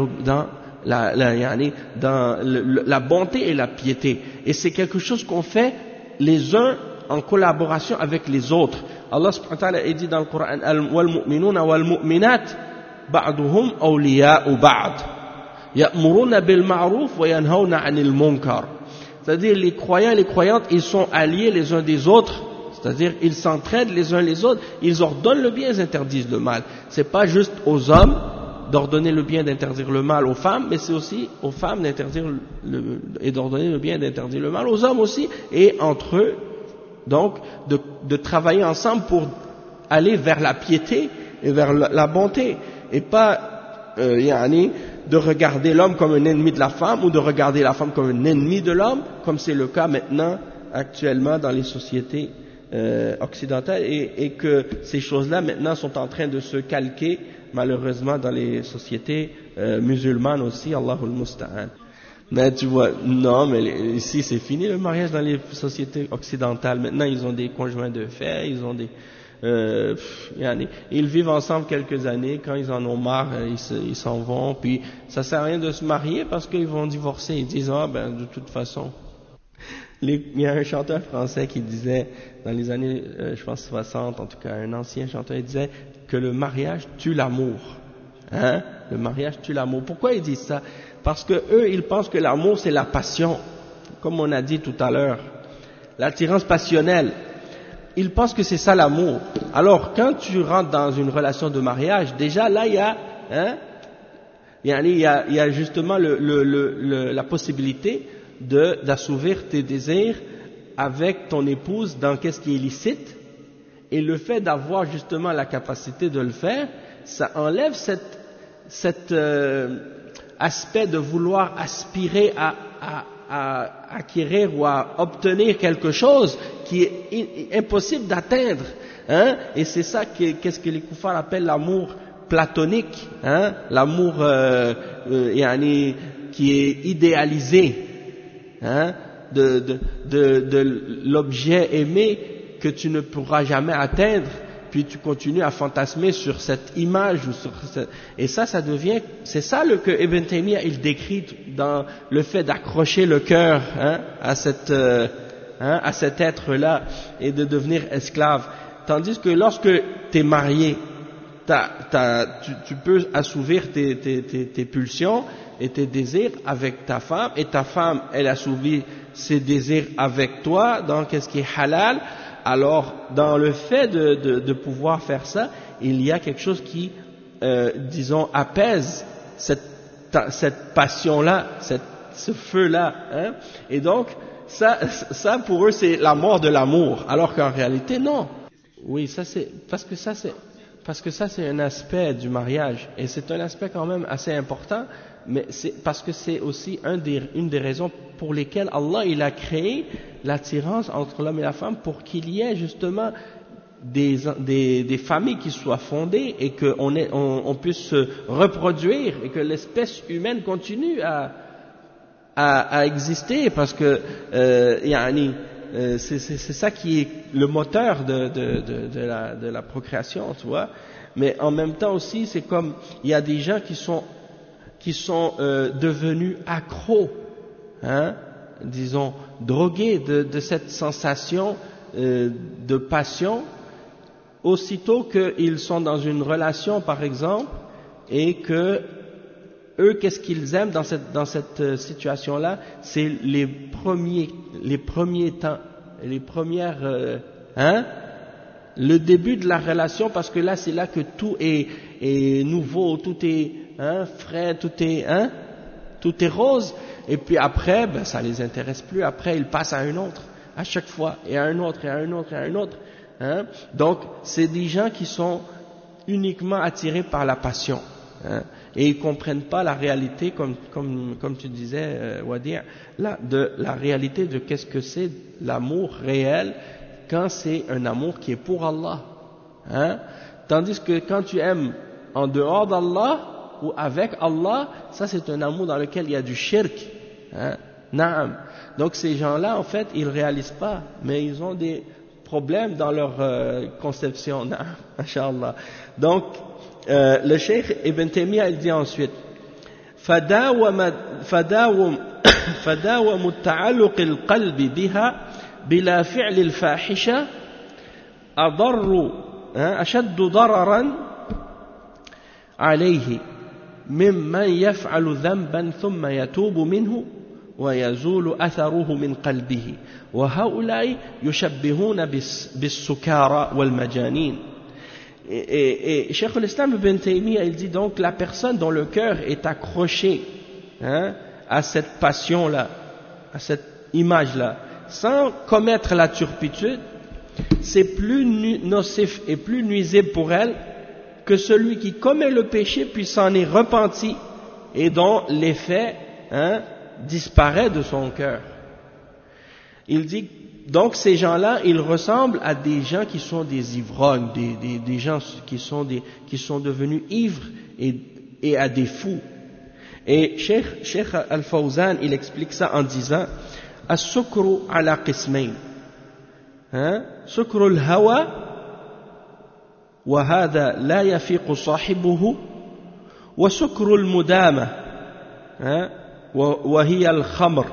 la bonté et la piété. Et c'est quelque chose qu'on fait les uns en collaboration avec les autres. Allah subhanahu wa ta'ala dit dans le Coran, wal mu'minuna wal mu'minat ba'duhum awliya'u ba'd ya'muruna bil ma'ruf wa yanhauna 'anil munkar. C'est-à-dire les croyants et les croyantes, ils sont alliés les uns des autres. C'est-à-dire ils s'entraident les uns les autres, ils ordonnent le bien, ils interdisent le mal. C'est pas juste aux hommes d'ordonner le bien, d'interdire le mal aux femmes, mais c'est aussi aux femmes d'interdire et d'ordonner le bien, d'interdire le mal aux hommes aussi, et entre eux, donc, de travailler ensemble pour aller vers la piété et vers la bonté, et pas, de regarder l'homme comme un ennemi de la femme, ou de regarder la femme comme un ennemi de l'homme, comme c'est le cas maintenant, actuellement, dans les sociétés occidentales, et que ces choses-là maintenant sont en train de se calquer malheureusement dans les sociétés musulmanes aussi, Allahul Musta'an. Mais tu vois, non, mais ici c'est fini le mariage dans les sociétés occidentales. Maintenant ils ont des conjoints de fait, ils ont ils vivent ensemble quelques années, quand ils en ont marre, ils s'en vont, puis ça sert à rien de se marier parce qu'ils vont divorcer, ils disent de toute façon. Il y a un chanteur français qui disait, dans les années, je pense 60, en tout cas, un ancien chanteur, il disait que le mariage tue l'amour. Le mariage tue l'amour. Pourquoi ils disent ça? Parce que eux, ils pensent que l'amour, c'est la passion, comme on a dit tout à l'heure, l'attirance passionnelle. Ils pensent que c'est ça l'amour. Alors, quand tu rentres dans une relation de mariage, déjà là, il y a justement la possibilité d'assouvir tes désirs avec ton épouse dans qu'est-ce qui est licite, et le fait d'avoir justement la capacité de le faire, ça enlève cet aspect de vouloir aspirer à acquérir ou à obtenir quelque chose qui est impossible d'atteindre, et c'est ça qu'est-ce que les koufars appellent l'amour platonique, l'amour qui est idéalisé, de l'objet aimé que tu ne pourras jamais atteindre, puis tu continues à fantasmer sur cette image ou sur et ça devient, c'est ça que Ibn Taymiyyah il décrit dans le fait d'accrocher le cœur à cet être-là et de devenir esclave. Tandis que lorsque tu es marié, tu peux assouvir tes pulsions et tes désirs avec ta femme, et ta femme, elle assouvit ses désirs avec toi, dans qu'est-ce qui est halal. Alors, dans le fait de pouvoir faire ça, il y a quelque chose qui, disons, apaise cette passion-là, ce feu-là, et donc, ça pour eux, c'est la mort de l'amour, alors qu'en réalité, non. Oui, parce que ça c'est un aspect du mariage, et c'est un aspect quand même assez important, mais c'est parce que c'est aussi une des raisons pour lesquelles Allah il a créé l'attirance entre l'homme et la femme, pour qu'il y ait justement des familles qui soient fondées et qu'on puisse se reproduire et que l'espèce humaine continue à exister, parce que c'est ça qui est le moteur de la procréation, tu vois. Mais en même temps aussi, c'est comme il y a des gens qui sont devenus accros, disons drogués de cette sensation de passion, aussitôt qu'ils sont dans une relation par exemple, et que eux, qu'est-ce qu'ils aiment dans cette situation-là? C'est les premiers temps, les premières, le début de la relation, parce que là, c'est là que tout est nouveau, tout est frais, tout est rose. Et puis après, ça les intéresse plus. Après, ils passent à un autre, à chaque fois, et à un autre, et à un autre, et à un autre. Donc, c'est des gens qui sont uniquement attirés par la passion. Et ils comprennent pas la réalité, comme tu disais, Wadi', de la réalité de qu'est-ce que c'est l'amour réel quand c'est un amour qui est pour Allah. Tandis que quand tu aimes en dehors d'Allah ou avec Allah, ça c'est un amour dans lequel il y a du shirk. Naam. Donc ces gens-là, en fait, ils réalisent pas, mais ils ont des problèmes dans leur conception. Masha'Allah. Donc, le Cheikh Ibn Taymiyyah, il dit ensuite, فداوم التعلق القلب بها بلا فعل الفاحشة أشد ضررا عليه ممن يفعل ذنبا ثم يتوب منه ويزول أثره من قلبه وهؤلاء يشبهون بالسكارى والمجانين. Et Cheikh al-Islam Ibn Taymiyyah, il dit donc la personne dont le cœur est accroché à cette passion-là, à cette image-là, sans commettre la turpitude, c'est plus nocif et plus nuisible pour elle que celui qui commet le péché puis s'en est repenti et dont l'effet disparaît de son cœur. Il dit donc ces gens-là, ils ressemblent à des gens qui sont des ivrognes, des gens qui sont devenus ivres et à des fous. Et Cheikh Al-Fawzan, il explique ça en disant as-sukru ala qismayn, sukru al-hawa wa hadha la yafiqu sahibuhu wa sukru al-mudama wa hiya al-khamr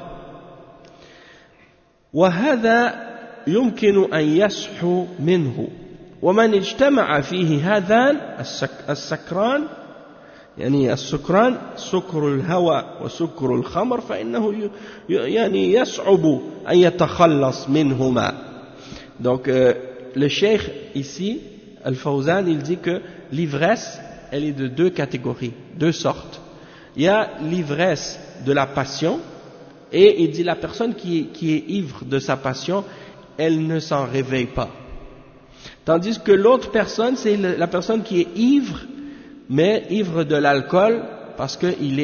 وهذا يمكن أن يصحو منه ومن اجتمع فيه هذان السكران يعني السكران سكر الهوى وسكر الخمر فإنه يعني يصعب أن يتخلص منهما. Donc le cheikh ici Al-Fawzan, il dit que l'ivresse elle est de deux catégories, deux sortes. Il y a l'ivresse de la passion. Et il dit la personne qui est ivre de sa passion, elle ne s'en réveille pas. Tandis que l'autre personne, c'est la personne qui est ivre, mais ivre de l'alcool, parce qu'il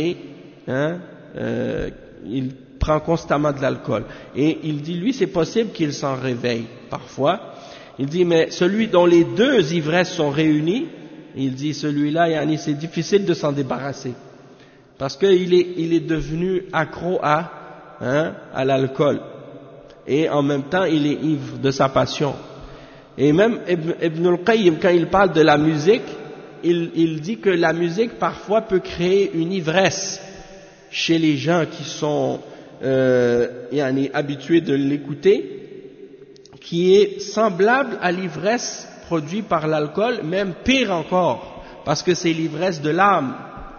il prend constamment de l'alcool. Et il dit, lui, c'est possible qu'il s'en réveille parfois. Il dit, mais celui dont les deux ivresses sont réunies, il dit, celui-là, c'est difficile de s'en débarrasser. Parce qu'il est devenu accro à l'alcool et en même temps il est ivre de sa passion. Et même Ibn al-Qayyim, quand il parle de la musique, il dit que la musique parfois peut créer une ivresse chez les gens qui sont habitués de l'écouter, qui est semblable à l'ivresse produite par l'alcool, même pire encore, parce que c'est l'ivresse de l'âme.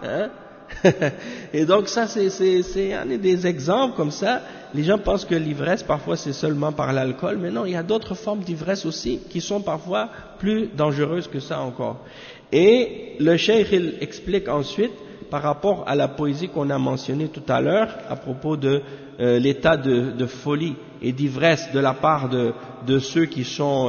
Et donc ça c'est des exemples comme ça. Les gens pensent que l'ivresse parfois c'est seulement par l'alcool, mais non, il y a d'autres formes d'ivresse aussi qui sont parfois plus dangereuses que ça encore. Et le cheikh il explique ensuite par rapport à la poésie qu'on a mentionnée tout à l'heure à propos de l'état de folie et d'ivresse de la part de ceux qui sont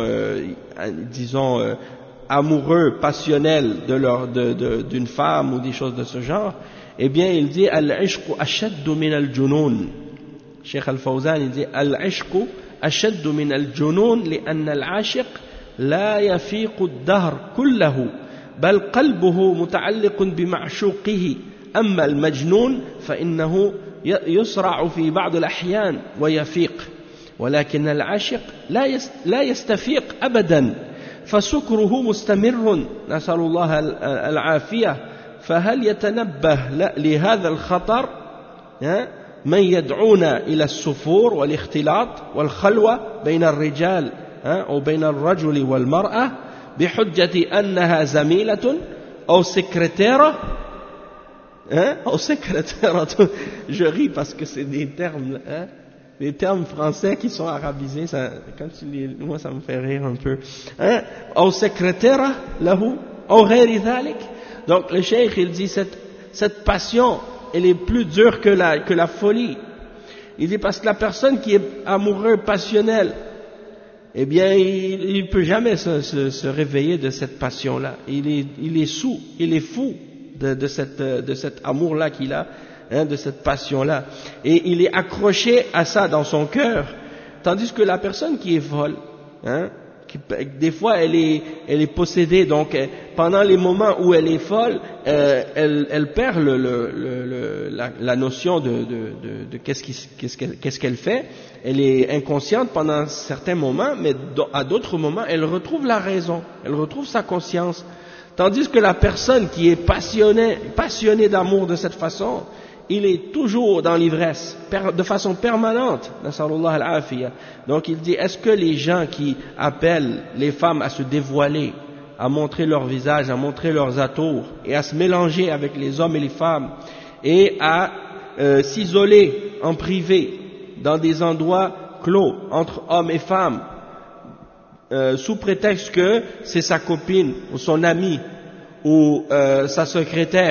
amoureux, passionnels d'une femme ou des choses de ce genre. Eh bien, il dit al-ishqu ashaddu min al-junun. Cheikh Al-Fawzan, il dit al-ishqu ashaddu min al-junun li'anna al-ashiq la yafiqu ad-dahr kullahu bal qalbuhu muta'alliqun bima'shuqihi amma al-majnun fa innahu yusra'u fi ba'd al-ahyan wa yafiq ولكن العاشق لا يستفيق أبدا فسكره مستمر نسأل الله العافية فهل يتنبه لهذا الخطر من يدعونا إلى السفور والاختلاط والخلوة بين الرجال أو بين الرجل والمرأة بحجة أنها زميلة أو سكرتيرة أو سكرتيرة. Je ris parce que c'est des termes français qui sont arabisés, ça, quand tu les, moi ça me fait rire un peu. أو سكرتيرة له أو غير ذلك. Donc le cheikh il dit cette passion elle est plus dure que la folie. Il dit parce que la personne qui est amoureux, passionnel, eh bien il peut jamais se réveiller de cette passion-là. Il est sous, il est fou de cet amour-là qu'il a, de cette passion-là. Et il est accroché à ça dans son cœur. Tandis que la personne qui est folle, des fois elle est possédée, donc pendant les moments où elle est folle, elle perd la notion de qu'est-ce qu'elle fait. Elle est inconsciente pendant certains moments, mais à d'autres moments elle retrouve la raison, elle retrouve sa conscience. Tandis que la personne qui est passionnée d'amour de cette façon, il est toujours dans l'ivresse, de façon permanente. Donc il dit, est-ce que les gens qui appellent les femmes à se dévoiler, à montrer leur visage, à montrer leurs atours, et à se mélanger avec les hommes et les femmes, et à s'isoler en privé, dans des endroits clos, entre hommes et femmes, sous prétexte que c'est sa copine, ou son amie, ou sa secrétaire,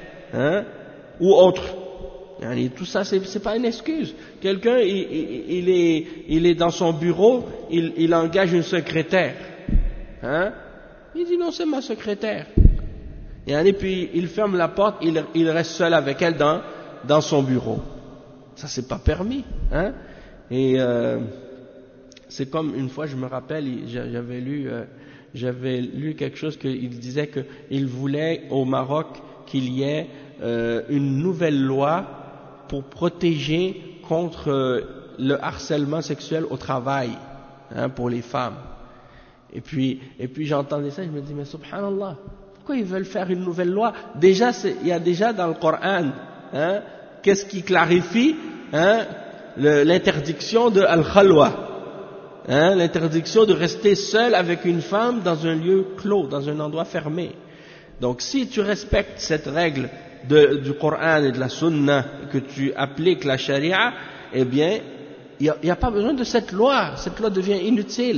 ou autre. Tout ça, c'est pas une excuse. Quelqu'un, il est dans son bureau, il engage une secrétaire. Il dit non, c'est ma secrétaire. Et puis il ferme la porte, il reste seul avec elle dans son bureau. Ça, c'est pas permis. Et c'est comme une fois, je me rappelle, j'avais lu quelque chose qu'il disait qu'il voulait au Maroc qu'il y ait une nouvelle loi pour protéger contre le harcèlement sexuel au travail, pour les femmes. Et puis j'entendais ça, je me dis mais subhanallah, pourquoi ils veulent faire une nouvelle loi? Déjà, il y a déjà dans le Coran, qu'est-ce qui clarifie, l'interdiction de al-khalwa, l'interdiction de rester seul avec une femme dans un lieu clos, dans un endroit fermé. Donc si tu respectes cette règle du Coran et de la Sunna, que tu appliques la Sharia, eh bien, il n'y a pas besoin de cette loi devient inutile.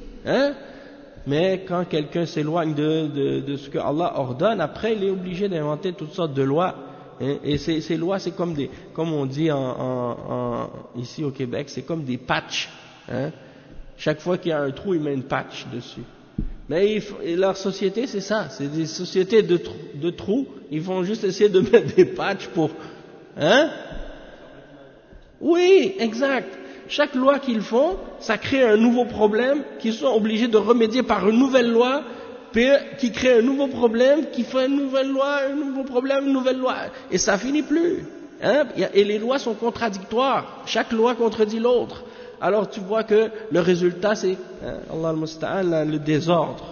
Mais quand quelqu'un s'éloigne de ce que Allah ordonne, après il est obligé d'inventer toutes sortes de lois. Et ces lois, c'est comme on dit ici au Québec, c'est comme des patchs. Chaque fois qu'il y a un trou, il met une patch dessus. Mais leur société, c'est ça, c'est des sociétés de trous, ils vont juste essayer de mettre des patchs pour... Oui, exact. Chaque loi qu'ils font, ça crée un nouveau problème, qu'ils sont obligés de remédier par une nouvelle loi, puis qui crée un nouveau problème, qui fait une nouvelle loi, un nouveau problème, une nouvelle loi, et ça finit plus. Et les lois sont contradictoires, chaque loi contredit l'autre. Alors tu vois que le résultat c'est, Allah al-Musta'an, le désordre.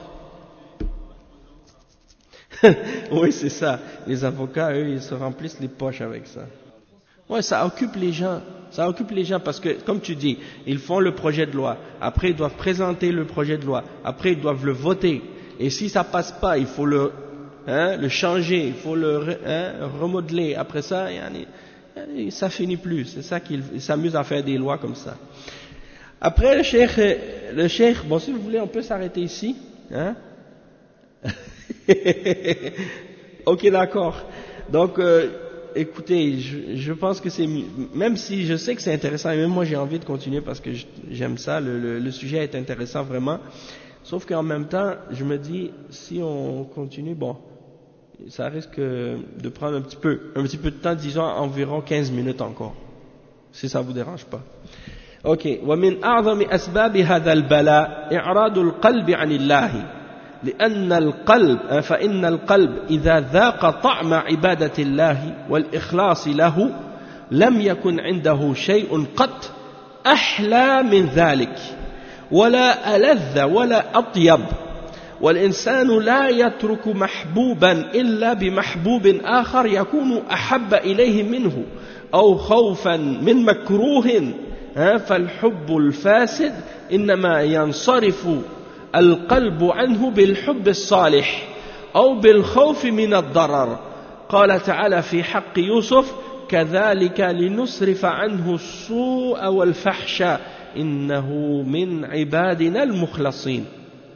Oui, c'est ça. Les avocats, eux, ils se remplissent les poches avec ça. Ouais, ça occupe les gens. Ça occupe les gens parce que, comme tu dis, ils font le projet de loi. Après, ils doivent présenter le projet de loi. Après, ils doivent le voter. Et si ça passe pas, il faut le changer, il faut le remodeler. Après ça, ça finit plus. C'est ça qu'ils s'amusent à faire des lois comme ça. Après, le cheikh, bon, si vous voulez, on peut s'arrêter ici. Ok, d'accord. Donc, écoutez, je pense que c'est, même si je sais que c'est intéressant, et même moi j'ai envie de continuer parce que j'aime ça, le sujet est intéressant vraiment. Sauf qu'en même temps, je me dis, si on continue, bon, ça risque de prendre un petit peu de temps, disons environ 15 minutes encore, si ça vous dérange pas. Ok. ومن أعظم أسباب هذا البلاء إعراض القلب عن الله فإن القلب إذا ذاق طعم عبادة الله والإخلاص له لم يكن عنده شيء قط أحلى من ذلك ولا ألذ ولا أطيب والإنسان لا يترك محبوبا إلا بمحبوب آخر يكون أحب إليه منه أو خوفا من مكروه فالحب الفاسد إنما ينصرف القلب عنه بالحب الصالح أو بالخوف من الضرر قال تعالى في حق يوسف كذلك لنصرف عنه السوء والفحش إنه من عبادنا المخلصين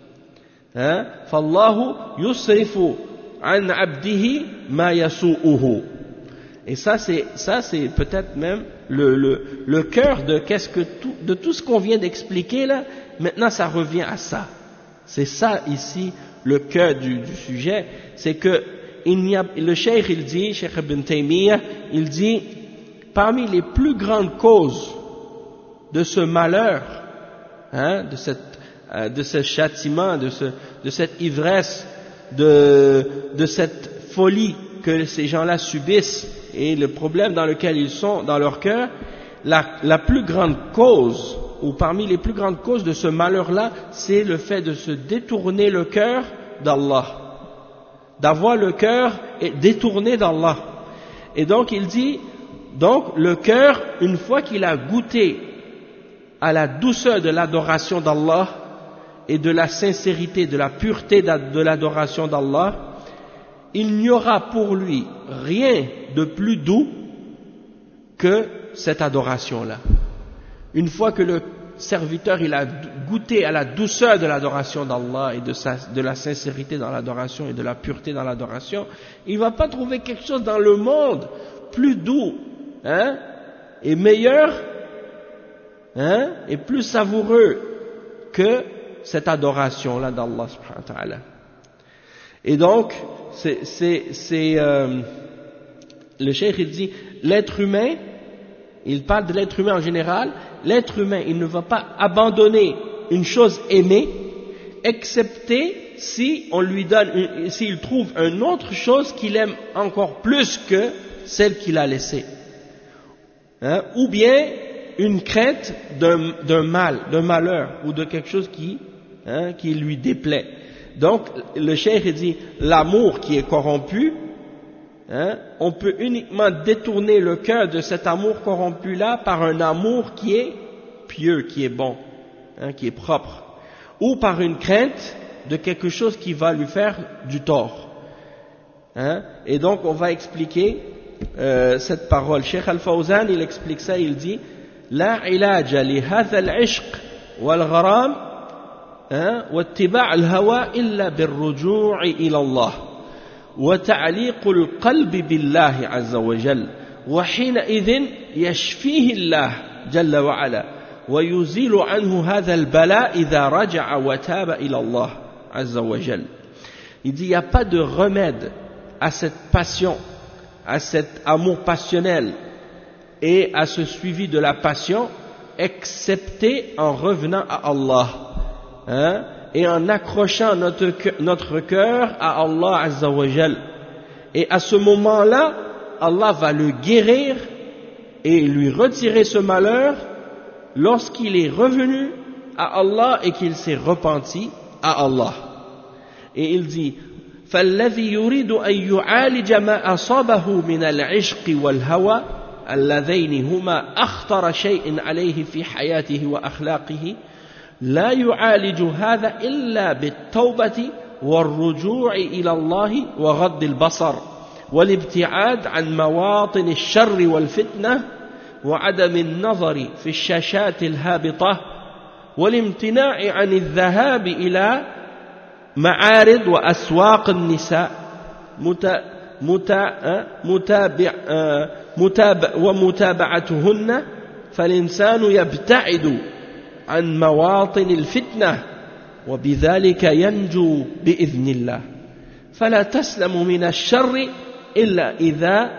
فالله يصرف عن عبده ما يسوءه. Et ça c'est peut-être même le cœur de tout ce qu'on vient d'expliquer là. Maintenant ça revient à ça. C'est ça ici le cœur du sujet, c'est que le cheikh il dit, Cheikh Ibn Taymiyyah, il dit parmi les plus grandes causes de ce malheur, de cette de ce châtiment, de cette ivresse, de cette folie que ces gens-là subissent et le problème dans lequel ils sont dans leur cœur, la plus grande cause, ou parmi les plus grandes causes de ce malheur-là, c'est le fait de se détourner le cœur d'Allah, d'avoir le cœur détourné d'Allah. Et donc il dit, donc le cœur, une fois qu'il a goûté à la douceur de l'adoration d'Allah et de la sincérité, de la pureté de l'adoration d'Allah, il n'y aura pour lui rien de plus doux que cette adoration-là. Une fois que le serviteur il a goûté à la douceur de l'adoration d'Allah et de la sincérité dans l'adoration et de la pureté dans l'adoration, il ne va pas trouver quelque chose dans le monde plus doux, et meilleur, et plus savoureux que cette adoration-là d'Allah subhanahu wa ta'ala. Et donc, le cheikh il dit, l'être humain, il parle de l'être humain en général, l'être humain, il ne va pas abandonner une chose aimée, excepté si on lui donne, s'il trouve une autre chose qu'il aime encore plus que celle qu'il a laissée. Ou bien une crainte d'un mal, d'un malheur, ou de quelque chose qui lui déplaît. Donc, le cheikh dit, l'amour qui est corrompu, on peut uniquement détourner le cœur de cet amour corrompu-là par un amour qui est pieux, qui est bon, qui est propre, ou par une crainte de quelque chose qui va lui faire du tort. Et donc, on va expliquer cette parole. Cheikh Al-Fawzan, il explique ça, il dit, La ilaja li hadha al-ishq wal-gharam واتباع الهوى إلا بالرجوع إلى الله وتعليق القلب بالله عز وجل وحينئذ يشفيه الله جل وعلا ويزيل عنه هذا البلاء إذا رجع وتاب إلى الله عز وجل. Il dit il n'y a pas de remède à cette passion, à cet amour passionnel et à ce suivi de la passion excepté en revenant à Allah. Et en accrochant notre cœur à Allah Azza wa Jal. Et à ce moment-là, Allah va le guérir et lui retirer ce malheur lorsqu'il est revenu à Allah et qu'il s'est repenti à Allah. Et il dit, فَالَّذِي يُرِيدُ أَن يُعَالِجَ مَا أَصَابَهُ مِنَ الْعِشْقِ وَالْهَوَى اللذين هما أخطر شيء عليه في حياته وأخلاقه لا يعالج هذا إلا بالتوبة والرجوع إلى الله وغض البصر والابتعاد عن مواطن الشر والفتنة وعدم النظر في الشاشات الهابطة والامتناع عن الذهاب إلى معارض وأسواق النساء ومتابعتهن فالإنسان يبتعد عن مواطن الفتنة وبذلك ينجو بإذن الله فلا تسلم من الشر إلا إذا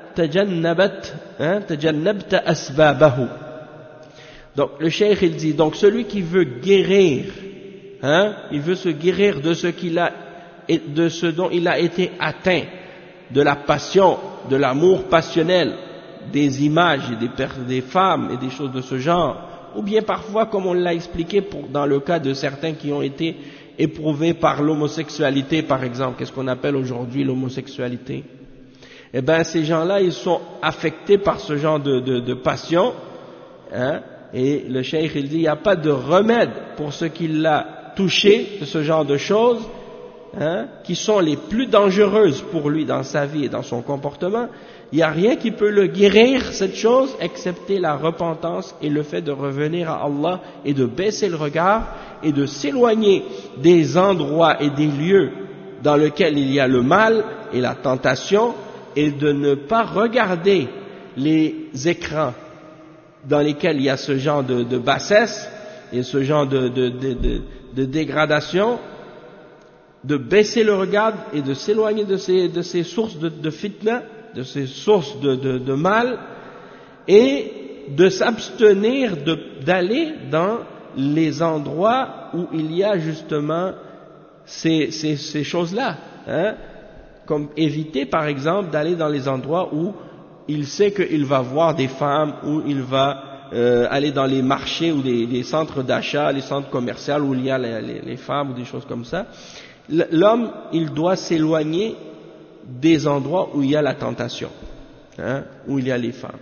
تجنبت أسبابه. Donc le cheikh il dit, donc celui qui veut guérir, il veut se guérir de ce qu'il a et de ce dont il a été atteint, de la passion, de l'amour passionnel, des images et des femmes et des choses de ce genre, ou bien parfois comme on l'a expliqué dans le cas de certains qui ont été éprouvés par l'homosexualité par exemple. Qu'est-ce qu'on appelle aujourd'hui l'homosexualité? Eh bien ces gens-là ils sont affectés par ce genre de passion, et le cheikh il dit il n'y a pas de remède pour ce qui l'a touché de ce genre de choses, qui sont les plus dangereuses pour lui dans sa vie et dans son comportement. Il n'y a rien qui peut le guérir, cette chose, excepté la repentance et le fait de revenir à Allah et de baisser le regard et de s'éloigner des endroits et des lieux dans lesquels il y a le mal et la tentation, et de ne pas regarder les écrans dans lesquels il y a ce genre de bassesse et ce genre de dégradation, de baisser le regard et de s'éloigner de ces sources de fitna, de ces sources de mal, et de s'abstenir d'aller dans les endroits où il y a justement ces choses-là, hein, comme éviter par exemple d'aller dans les endroits où il sait qu'il va voir des femmes, où il va aller dans les marchés ou des centres d'achat, les centres commerciaux où il y a les femmes ou des choses comme ça. L'homme, il doit s'éloigner des endroits où il y a la tentation, hein, où il y a les femmes.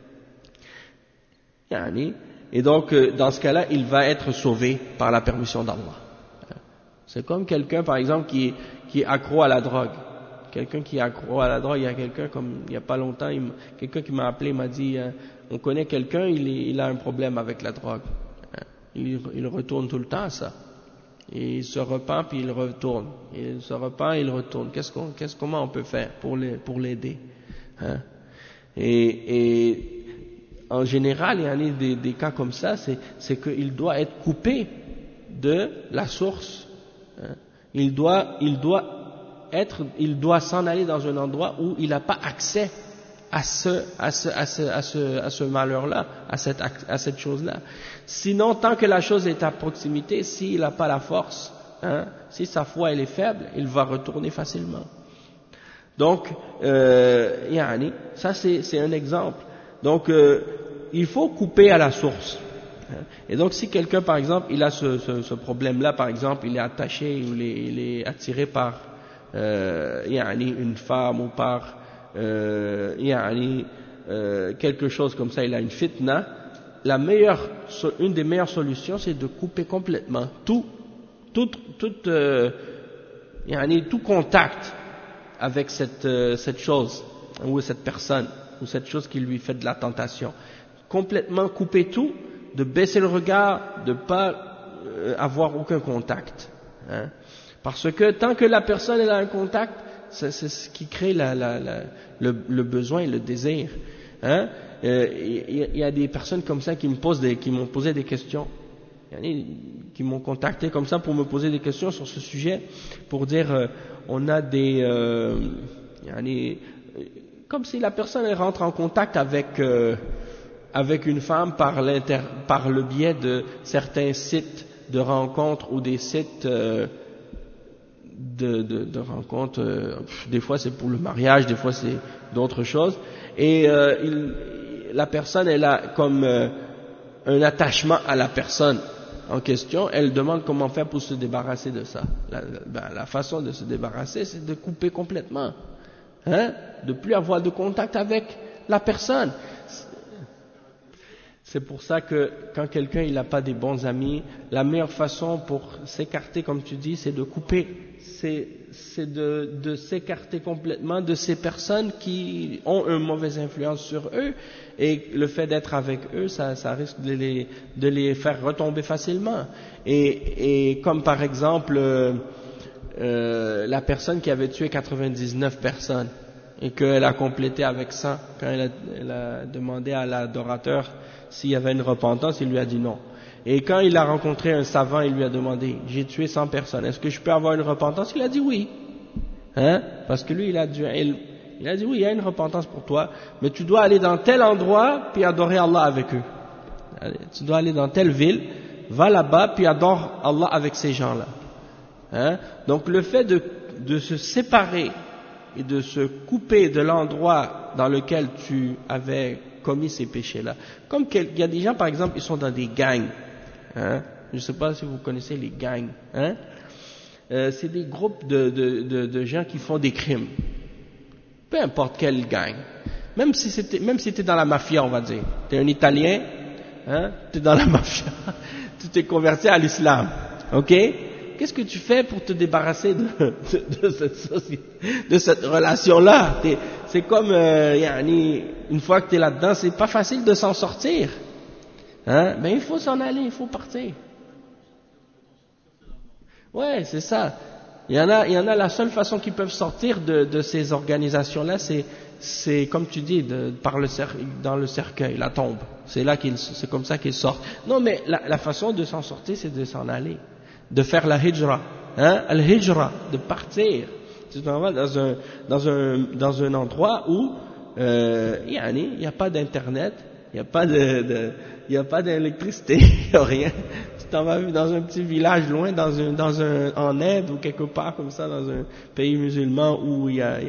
Et donc, dans ce cas-là, il va être sauvé par la permission d'Allah. C'est comme quelqu'un, par exemple, qui est accro à la drogue. Quelqu'un qui est accro à la drogue, il y a quelqu'un, comme il n'y a pas longtemps, quelqu'un qui m'a appelé, m'a dit, on connaît quelqu'un, il a un problème avec la drogue. Il retourne tout le temps à ça. Et il se repent, puis il retourne. Il se repent, il retourne. Comment on peut faire pour l'aider, hein? Et en général, il y en a des cas comme ça, c'est qu'il doit être coupé de la source, hein? Il doit s'en aller dans un endroit où il n'a pas accès à ce malheur-là, à cette chose-là. Sinon, tant que la chose est à proximité, s'il n'a pas la force, hein, si sa foi elle est faible, il va retourner facilement. Donc, ça c'est un exemple. Donc, il faut couper à la source. Et donc, si quelqu'un, par exemple, il a ce problème-là, par exemple, il est attaché ou il est attiré par une femme ou par quelque chose comme ça, il a une fitna, une des meilleures solutions, c'est de couper complètement tout contact avec cette chose ou cette personne ou cette chose qui lui fait de la tentation. Complètement couper tout, de baisser le regard, de pas avoir aucun contact, hein. Parce que tant que la personne elle a un contact, c'est ce qui crée le besoin et le désir, hein. Il y a des personnes comme ça qui m'ont posé des questions, qui m'ont contacté comme ça pour me poser des questions sur ce sujet, pour dire on a comme si la personne elle rentre en contact avec une femme par le biais de certains sites de rencontres ou des sites de rencontres, des fois c'est pour le mariage, des fois c'est d'autres choses, et la personne elle a comme un attachement à la personne en question, elle demande comment faire pour se débarrasser de ça. La façon de se débarrasser, c'est de couper complètement, hein, de plus avoir de contact avec la personne. C'est pour ça que quand quelqu'un il n'a pas des bons amis, la meilleure façon pour s'écarter, comme tu dis, c'est de couper, c'est de s'écarter complètement de ces personnes qui ont une mauvaise influence sur eux, et le fait d'être avec eux, ça risque de les faire retomber facilement. Et comme par exemple la personne qui avait tué 99 personnes et qu'elle a complété avec 100, quand elle a demandé à l'adorateur s'il y avait une repentance, il lui a dit non. Et quand il a rencontré un savant, il lui a demandé, j'ai tué 100 personnes, est-ce que je peux avoir une repentance? Il a dit oui, hein, parce que lui il a dit oui, il y a une repentance pour toi, mais tu dois aller dans tel endroit puis adorer Allah avec eux. Tu dois aller dans telle ville, va là-bas puis adore Allah avec ces gens-là, hein. Donc le fait de se séparer et de se couper de l'endroit dans lequel tu avais commis ces péchés-là. Comme il y a des gens, par exemple, ils sont dans des gangs, hein. Je ne sais pas si vous connaissez les gangs, hein. C'est des groupes de gens qui font des crimes. Peu importe quelle gang. Même si t'es dans la mafia, on va dire. T'es un Italien, hein, t'es dans la mafia, tu t'es converti à l'islam, ok? Qu'est-ce que tu fais pour te débarrasser de cette société, de cette relation-là? C'est comme, une fois que tu es là-dedans, c'est pas facile de s'en sortir, hein? Mais il faut s'en aller, il faut partir. Ouais, c'est ça. Il y en a, la seule façon qu'ils peuvent sortir de ces organisations-là, c'est comme tu dis, dans le cercueil, la tombe. C'est comme ça qu'ils sortent. Non, mais la façon de s'en sortir, c'est de s'en aller. De faire la hijra, hein, al-hijra, de partir. Tu t'en vas dans un endroit où il n'y a pas d'internet, il n'y a pas d'électricité, il n'y a rien. Tu t'en vas dans un petit village loin, en Inde ou quelque part comme ça, dans un pays musulman où il y a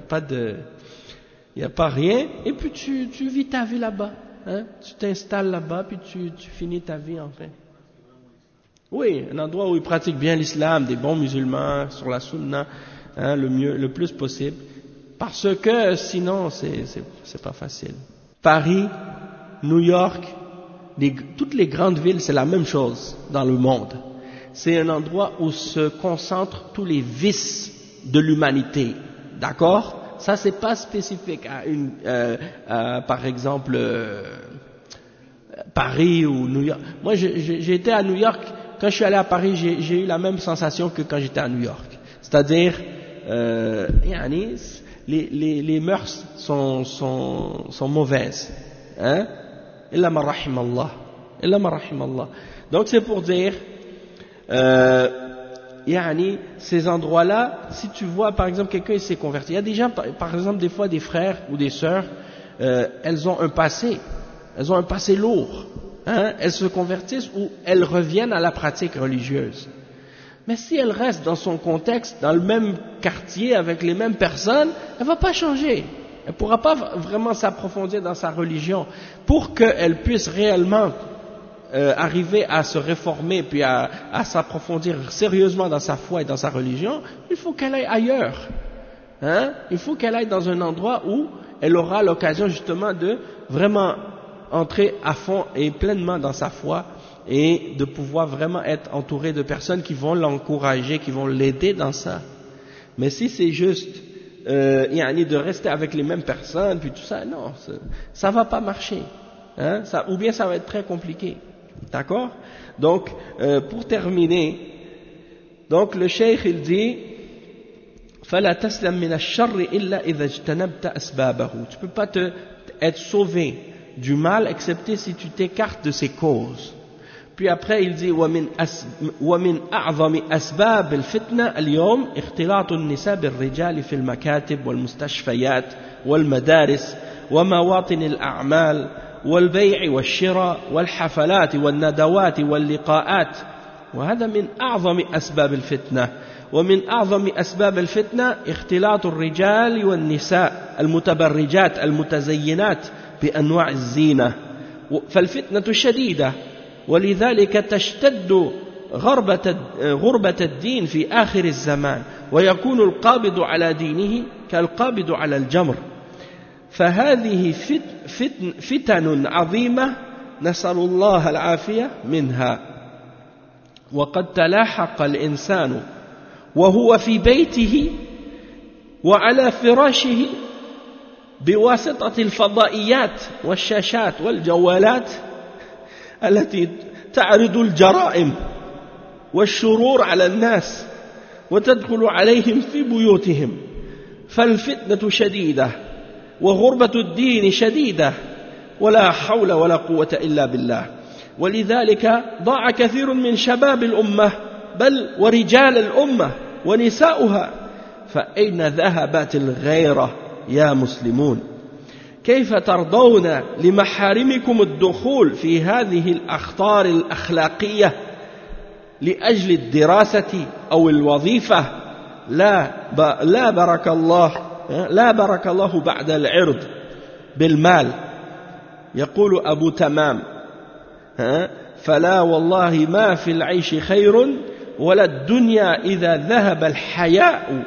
pas rien, et puis tu vis ta vie là-bas, hein? Tu t'installes là-bas, puis tu finis ta vie enfin. Oui, un endroit où ils pratiquent bien l'islam, des bons musulmans, sur la sunna, hein, le plus possible, parce que sinon c'est pas facile. Paris, New York, toutes les grandes villes, c'est la même chose dans le monde. C'est un endroit où se concentrent tous les vices de l'humanité, d'accord? Ça, c'est pas spécifique à par exemple, Paris ou New York. Moi, j'ai été à New York. Quand je suis allé à Paris, j'ai eu la même sensation que quand j'étais à New York. C'est-à-dire, les mœurs sont mauvaises. Hein? Illa ma rahim Allah. Illa ma rahim Allah. Donc, c'est pour dire, ces endroits-là, si tu vois par exemple quelqu'un s'est converti, il y a des gens, par exemple des fois des frères ou des sœurs, elles ont un passé lourd, hein, elles se convertissent ou elles reviennent à la pratique religieuse. Mais si elle reste dans son contexte, dans le même quartier avec les mêmes personnes, elle va pas changer. Elle ne pourra pas vraiment s'approfondir dans sa religion. Pour qu'elle puisse réellement arriver à se réformer puis à s'approfondir sérieusement dans sa foi et dans sa religion, il faut qu'elle aille ailleurs. Hein? Il faut qu'elle aille dans un endroit où elle aura l'occasion justement de vraiment entrer à fond et pleinement dans sa foi et de pouvoir vraiment être entourée de personnes qui vont l'encourager, qui vont l'aider dans ça. Mais si c'est juste de rester avec les mêmes personnes puis tout ça, non, ça va pas marcher. Hein? Ou bien ça va être très compliqué. D'accord? Donc, pour terminer, donc le cheikh il dit فَلَا تَسْلَمْ مِنَ الشَّرِّ إِلَّا إِذَا اجْتَنَبْتَ أَسْبَابَهُ. Tu peux pas être sauvé du mal excepté si tu t'écartes de ses causes. Puis après il dit وَمِنْ أَعْظَمِ أَسْبَابِ الْفِتْنَةِ الْيَوْمِ اختلاط النساء بالرجال في المكاتب والمستشفيات والمدارس ومواطن الأعمال والبيع والشراء والحفلات والندوات واللقاءات وهذا من أعظم أسباب الفتنة. ومن أعظم أسباب الفتنة اختلاط الرجال والنساء المتبرجات المتزينات بأنواع الزينة. فالفتنة شديدة ولذلك تشتد غربة الدين في آخر الزمان ويكون القابض على دينه كالقابض على الجمر. فهذه فتن عظيمة نسأل الله العافية منها. وقد تلاحق الإنسان وهو في بيته وعلى فراشه بواسطة الفضائيات والشاشات والجوالات التي تعرض الجرائم والشرور على الناس وتدخل عليهم في بيوتهم. فالفتنة شديدة وغربة الدين شديدة ولا حول ولا قوة إلا بالله. ولذلك ضاع كثير من شباب الأمة بل ورجال الأمة ونساؤها. فأين ذهبت الغيرة يا مسلمون؟ كيف ترضون لمحارمكم الدخول في هذه الأخطار الأخلاقية لأجل الدراسة أو الوظيفة؟ لا بارك الله بعد العرض بالمال. يقول أبو تمام فلا والله ما في العيش خير ولا الدنيا إذا ذهب الحياء.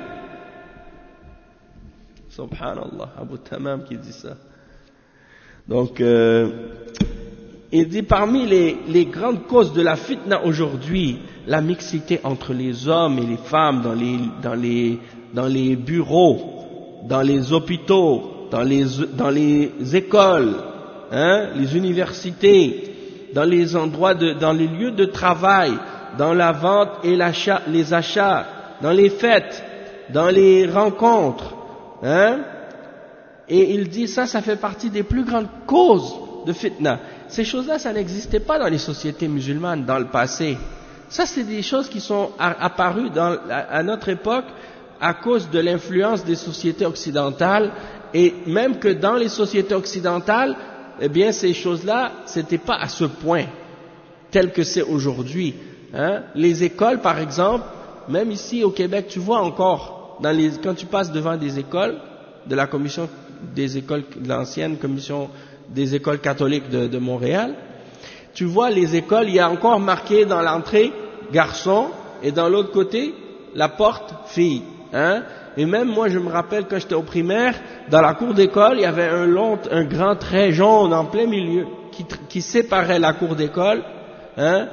Subhanallah, Abu Tamam qui dit ça. Donc, il dit parmi les grandes causes de la fitna aujourd'hui, la mixité entre les hommes et les femmes dans les bureaux, dans les hôpitaux, dans les écoles, hein, les universités, dans les endroits dans les lieux de travail, dans la vente et les achats, dans les fêtes, dans les rencontres. Hein? Et il dit ça fait partie des plus grandes causes de fitna. Ces choses-là, ça n'existait pas dans les sociétés musulmanes dans le passé. Ça, c'est des choses qui sont apparues à notre époque à cause de l'influence des sociétés occidentales, et même que dans les sociétés occidentales, eh bien, ces choses-là, c'était pas à ce point. tel que c'est aujourd'hui. Hein. Les écoles, par exemple, même ici au Québec, tu vois encore, quand tu passes devant des écoles, de la commission des écoles, de l'ancienne commission des écoles catholiques de Montréal, tu vois les écoles, il y a encore marqué dans l'entrée garçon et dans l'autre côté la porte fille. Hein. Et même moi, je me rappelle quand j'étais au primaire, dans la cour d'école, il y avait un grand trait jaune en plein milieu qui séparait la cour d'école, hein,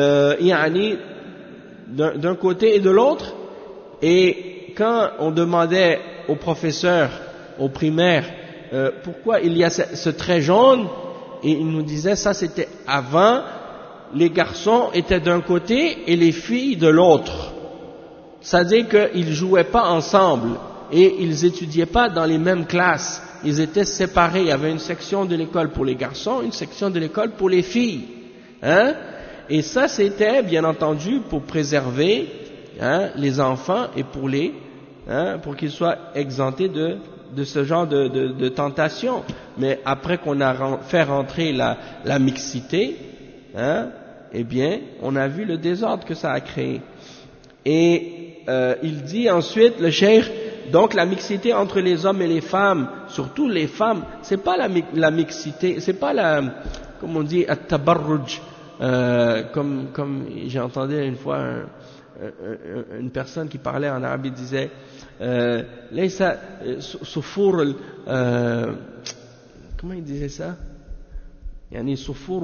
d'un côté et de l'autre. Et quand on demandait aux professeurs, aux primaires, pourquoi il y a ce trait jaune, et ils nous disaient ça c'était avant, les garçons étaient d'un côté et les filles de l'autre. C'est-à-dire qu'ils jouaient pas ensemble et ils étudiaient pas dans les mêmes classes. Ils étaient séparés. Il y avait une section de l'école pour les garçons, une section de l'école pour les filles. Hein? Et ça, c'était bien entendu pour préserver, hein, les enfants et pour qu'ils soient exemptés de ce genre de tentation. Mais après qu'on a fait rentrer la mixité, hein, eh bien, on a vu le désordre que ça a créé. Et il dit ensuite, le cheikh, donc la mixité entre les hommes et les femmes, surtout les femmes, c'est pas la mixité, c'est pas comme on dit, at-tabarruj, comme j'ai entendu une fois une personne qui parlait en arabe, il disait, laysa sufur, comment il disait ça? Yani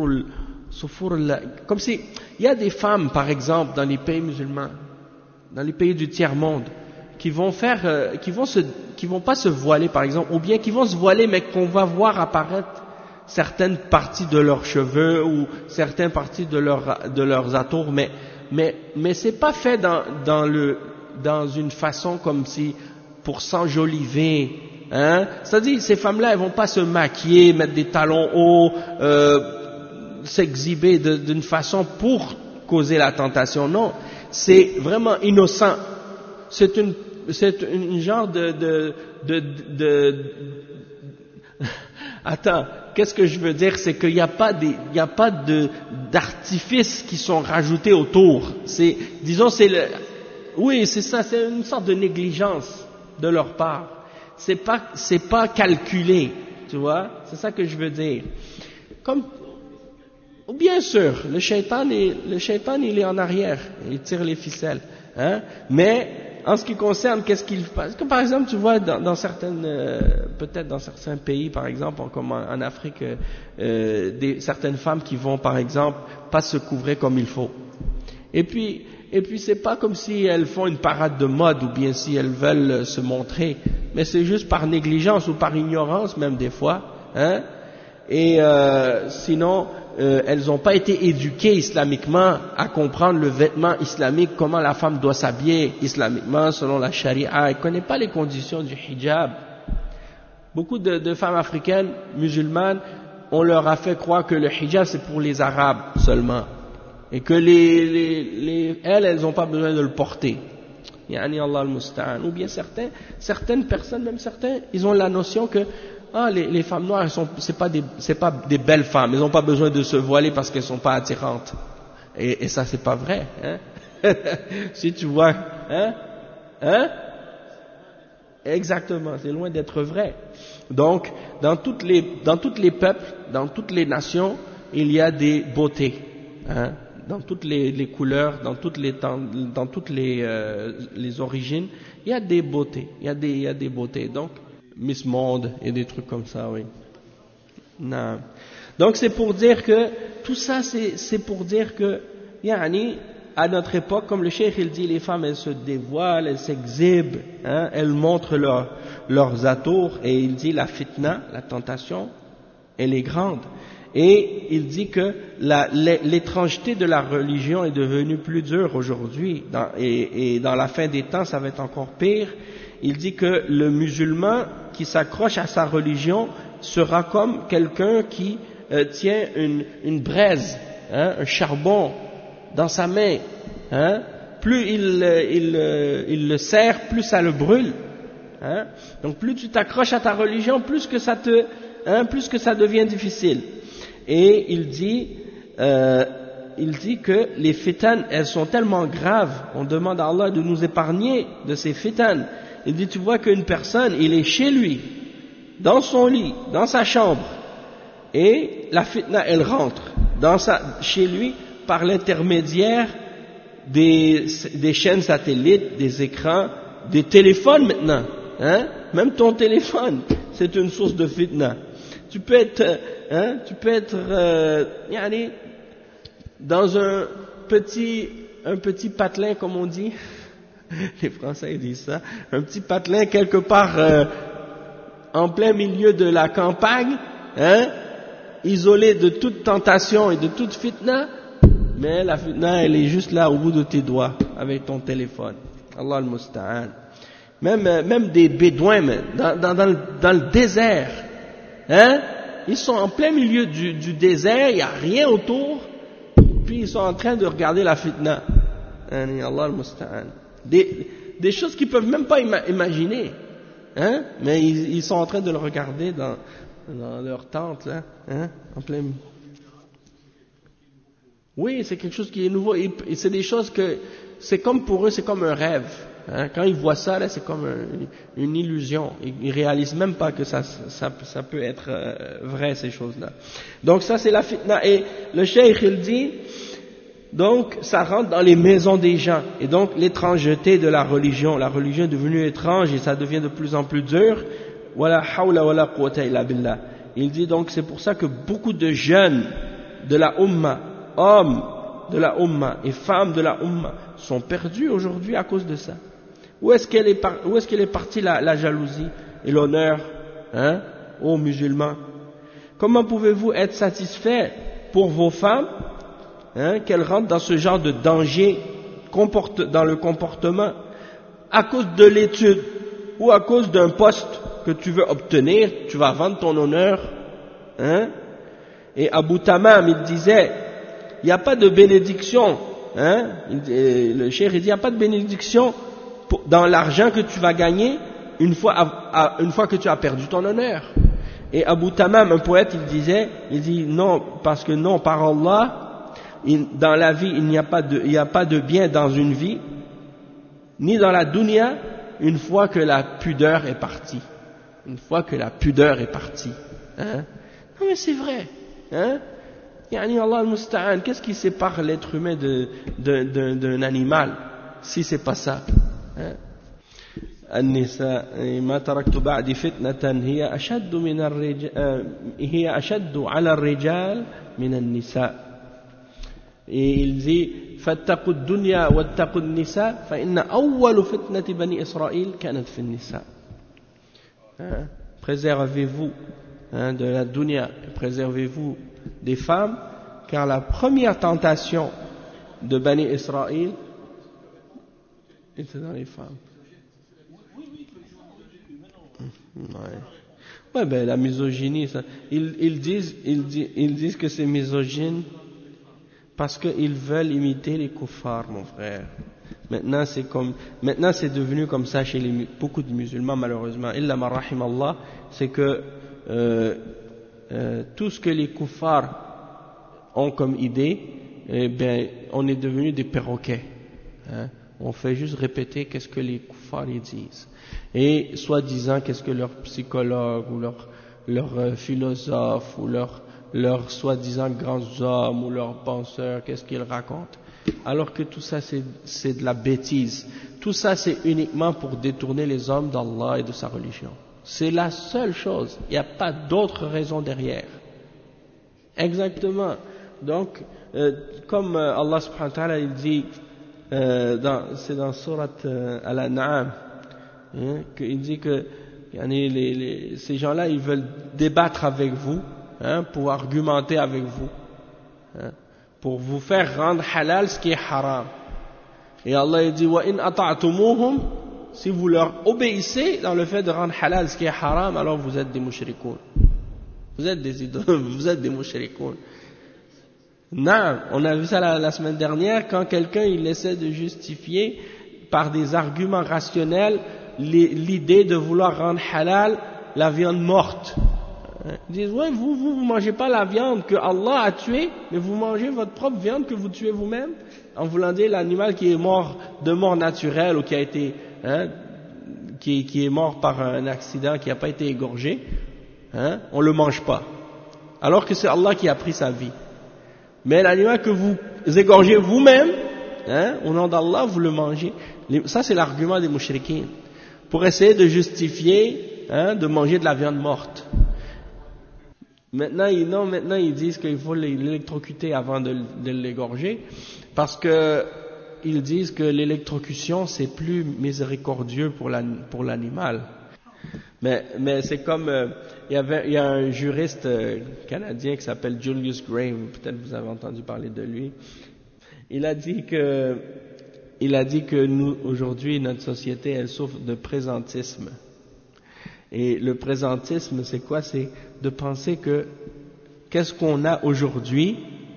comme si, il y a des femmes, par exemple, dans les pays musulmans, dans les pays du tiers-monde, qui vont pas se voiler, par exemple, ou bien qui vont se voiler, mais qu'on va voir apparaître certaines parties de leurs cheveux ou certaines parties de leurs atours, mais c'est pas fait dans une façon comme si pour s'enjoliver, hein. C'est-à-dire, ces femmes-là, elles vont pas se maquiller, mettre des talons hauts, s'exhiber d'une façon pour causer la tentation. Non, c'est vraiment innocent. C'est une genre Attends, qu'est-ce que je veux dire? C'est qu'il n'y a pas d'artifices qui sont rajoutés autour. Oui, c'est ça, c'est une sorte de négligence de leur part. C'est pas calculé, tu vois? C'est ça que je veux dire. Bien sûr, le shaitan il est en arrière, il tire les ficelles, hein? Mais en ce qui concerne, qu'est-ce qu'il passe? Comme par exemple, tu vois, peut-être dans certains pays, par exemple, comme en Afrique, certaines femmes qui vont, par exemple, pas se couvrir comme il faut. Et puis c'est pas comme si elles font une parade de mode ou bien si elles veulent se montrer, mais c'est juste par négligence ou par ignorance même des fois, hein? Et sinon, elles n'ont pas été éduquées islamiquement à comprendre le vêtement islamique, comment la femme doit s'habiller islamiquement selon la charia. Elles ne connaissent pas les conditions du hijab. Beaucoup de femmes africaines, musulmanes, on leur a fait croire que le hijab c'est pour les arabes seulement. Et que elles n'ont pas besoin de le porter. Yani Allah al-Musta'an. Ou bien certaines personnes, même certains, ils ont la notion que les femmes noires, c'est pas des belles femmes, elles n'ont pas besoin de se voiler parce qu'elles sont pas attirantes. Et ça, c'est pas vrai, hein. Si tu vois, hein? Exactement, c'est loin d'être vrai. Donc, dans tous les peuples, dans toutes les nations, il y a des beautés, hein. Dans toutes les couleurs, dans toutes les origines, il y a des beautés, il y a des beautés. Donc, Miss Monde et des trucs comme ça, oui. Non. Donc c'est pour dire que tout ça, c'est pour dire que, yani, à notre époque, comme le cheikh il dit, les femmes elles se dévoilent, elles s'exhibent, hein, elles montrent leurs atours, et il dit la fitna, la tentation, elle est grande. Et il dit que l'étrangeté de la religion est devenue plus dure aujourd'hui, et dans la fin des temps, ça va être encore pire. Il dit que le musulman qui s'accroche à sa religion sera comme quelqu'un qui tient une braise, hein, un charbon dans sa main, hein. Plus il le serre, plus ça le brûle, hein. Donc plus tu t'accroches à ta religion, plus que ça devient difficile. Et il dit il dit que les fitan, elles sont tellement graves, on demande à Allah de nous épargner de ces fitan. Il dit, tu vois qu'une personne, il est chez lui, dans son lit, dans sa chambre, et la fitna, elle rentre chez lui par l'intermédiaire des chaînes satellites, des écrans, des téléphones maintenant, hein? Même ton téléphone, c'est une source de fitna. Tu peux être dans un petit patelin, comme on dit, les Français disent ça, un petit patelin quelque part en plein milieu de la campagne, hein, isolé de toute tentation et de toute fitna, mais la fitna, elle est juste là au bout de tes doigts, avec ton téléphone. Allah al-Musta'an. Même des bédouins, dans le désert, hein, ils sont en plein milieu du désert, il n'y a rien autour, puis ils sont en train de regarder la fitna. Allah al-Musta'an. Des choses qu'ils peuvent même pas imaginer, hein, mais ils sont en train de le regarder dans leur tente, là, hein, en plein. Oui, c'est quelque chose qui est nouveau, et c'est des choses que, c'est comme pour eux, c'est comme un rêve. Hein, quand ils voient ça, là, c'est comme une illusion. Ils réalisent même pas que ça peut être vrai, ces choses-là. Donc ça, c'est la fitna. Et le cheikh, il dit, donc ça rentre dans les maisons des gens. Et donc l'étrangeté de la religion est devenue étrange et ça devient de plus en plus dur. Wala hawla wala quwwata illa billah. Il dit donc, c'est pour ça que beaucoup de jeunes de la Ummah, hommes de la Ummah et femmes de la Ummah sont perdus aujourd'hui à cause de ça. Où est-ce qu'elle est partie la jalousie et l'honneur, hein, aux musulmans? Comment pouvez-vous être satisfait pour vos femmes, hein, qu'elles rentrent dans ce genre de danger dans le comportement à cause de l'étude ou à cause d'un poste que tu veux obtenir, tu vas vendre ton honneur, hein? Et Abu Tamam, il disait, il n'y a pas de bénédiction, hein? Le cheikh, il dit, il n'y a pas de bénédiction dans l'argent que tu vas gagner une fois que tu as perdu ton honneur. Et Abu Tamam, un poète, il dit non, parce que non, par Allah, dans la vie, il n'y a pas de bien dans une vie, ni dans la dunya, une fois que la pudeur est partie. Une fois que la pudeur est partie. Hein? Non mais c'est vrai. Hein? Yani Allah al-Musta'an, qu'est-ce qui sépare l'être humain d'un animal, si c'est pas ça? Hein? النساء ما تركت بعد فتنة هي أشد على الرجال من النساء. Et il dit فاتقوا الدنيا واتقوا النساء فإن أول فتنة بني إسرائيل كانت في النساء. Préservez-vous, hein, de la dunya, préservez-vous des femmes, car la première tentation de Bani Israël était dans les femmes. Ouais, ben la misogynie, ça. Ils disent que c'est misogyne parce qu'ils veulent imiter les kuffars, mon frère. Maintenant c'est devenu comme ça chez beaucoup de musulmans, malheureusement. Illa ma rahim Allah, c'est que tout ce que les kuffars ont comme idée, eh bien, on est devenu des perroquets. Hein? On fait juste répéter qu'est-ce que les kuffars ils disent. Et soi-disant qu'est-ce que leurs psychologues ou leurs philosophes ou leurs soi-disant grands hommes ou leurs penseurs, qu'est-ce qu'ils racontent. Alors que tout ça c'est de la bêtise. Tout ça c'est uniquement pour détourner les hommes d'Allah et de sa religion. C'est la seule chose. Il n'y a pas d'autre raison derrière. Exactement. Donc, comme Allah subhanahu wa ta'ala il dit, c'est dans Surat Al-An'am, hein, qu'il dit que ces gens-là ils veulent débattre avec vous, hein, pour argumenter avec vous, hein, pour vous faire rendre halal ce qui est haram. Et Allah il dit wa in ata'tumuhum, si vous leur obéissez dans le fait de rendre halal ce qui est haram, alors vous êtes des mushrikoun. Vous êtes des idoles, vous êtes des mushrikoun. Non, on a vu ça la semaine dernière, quand quelqu'un il essaie de justifier par des arguments rationnels l'idée de vouloir rendre halal la viande morte, Ils disent, ouais, vous mangez pas la viande que Allah a tuée, mais vous mangez votre propre viande que vous tuez vous-même, en voulant dire l'animal qui est mort de mort naturelle ou qui a été, qui est mort par un accident, qui n'a pas été égorgé, on le mange pas. Alors que c'est Allah qui a pris sa vie. Mais l'animal que vous égorgez vous-même, au nom d'Allah, vous le mangez. Ça, c'est l'argument des mouchriquins. Pour essayer de justifier, de manger de la viande morte. Maintenant, ils disent qu'il faut l'électrocuter avant de l'égorger, parce que ils disent que l'électrocution, c'est plus miséricordieux pour l'animal. Mais c'est comme, il y a un juriste canadien qui s'appelle Julius Graham, peut-être vous avez entendu parler de lui. Il a dit que nous, aujourd'hui, notre société, elle souffre de présentisme. Et le présentisme, c'est quoi? C'est de penser que qu'est-ce qu'on a aujourd'hui,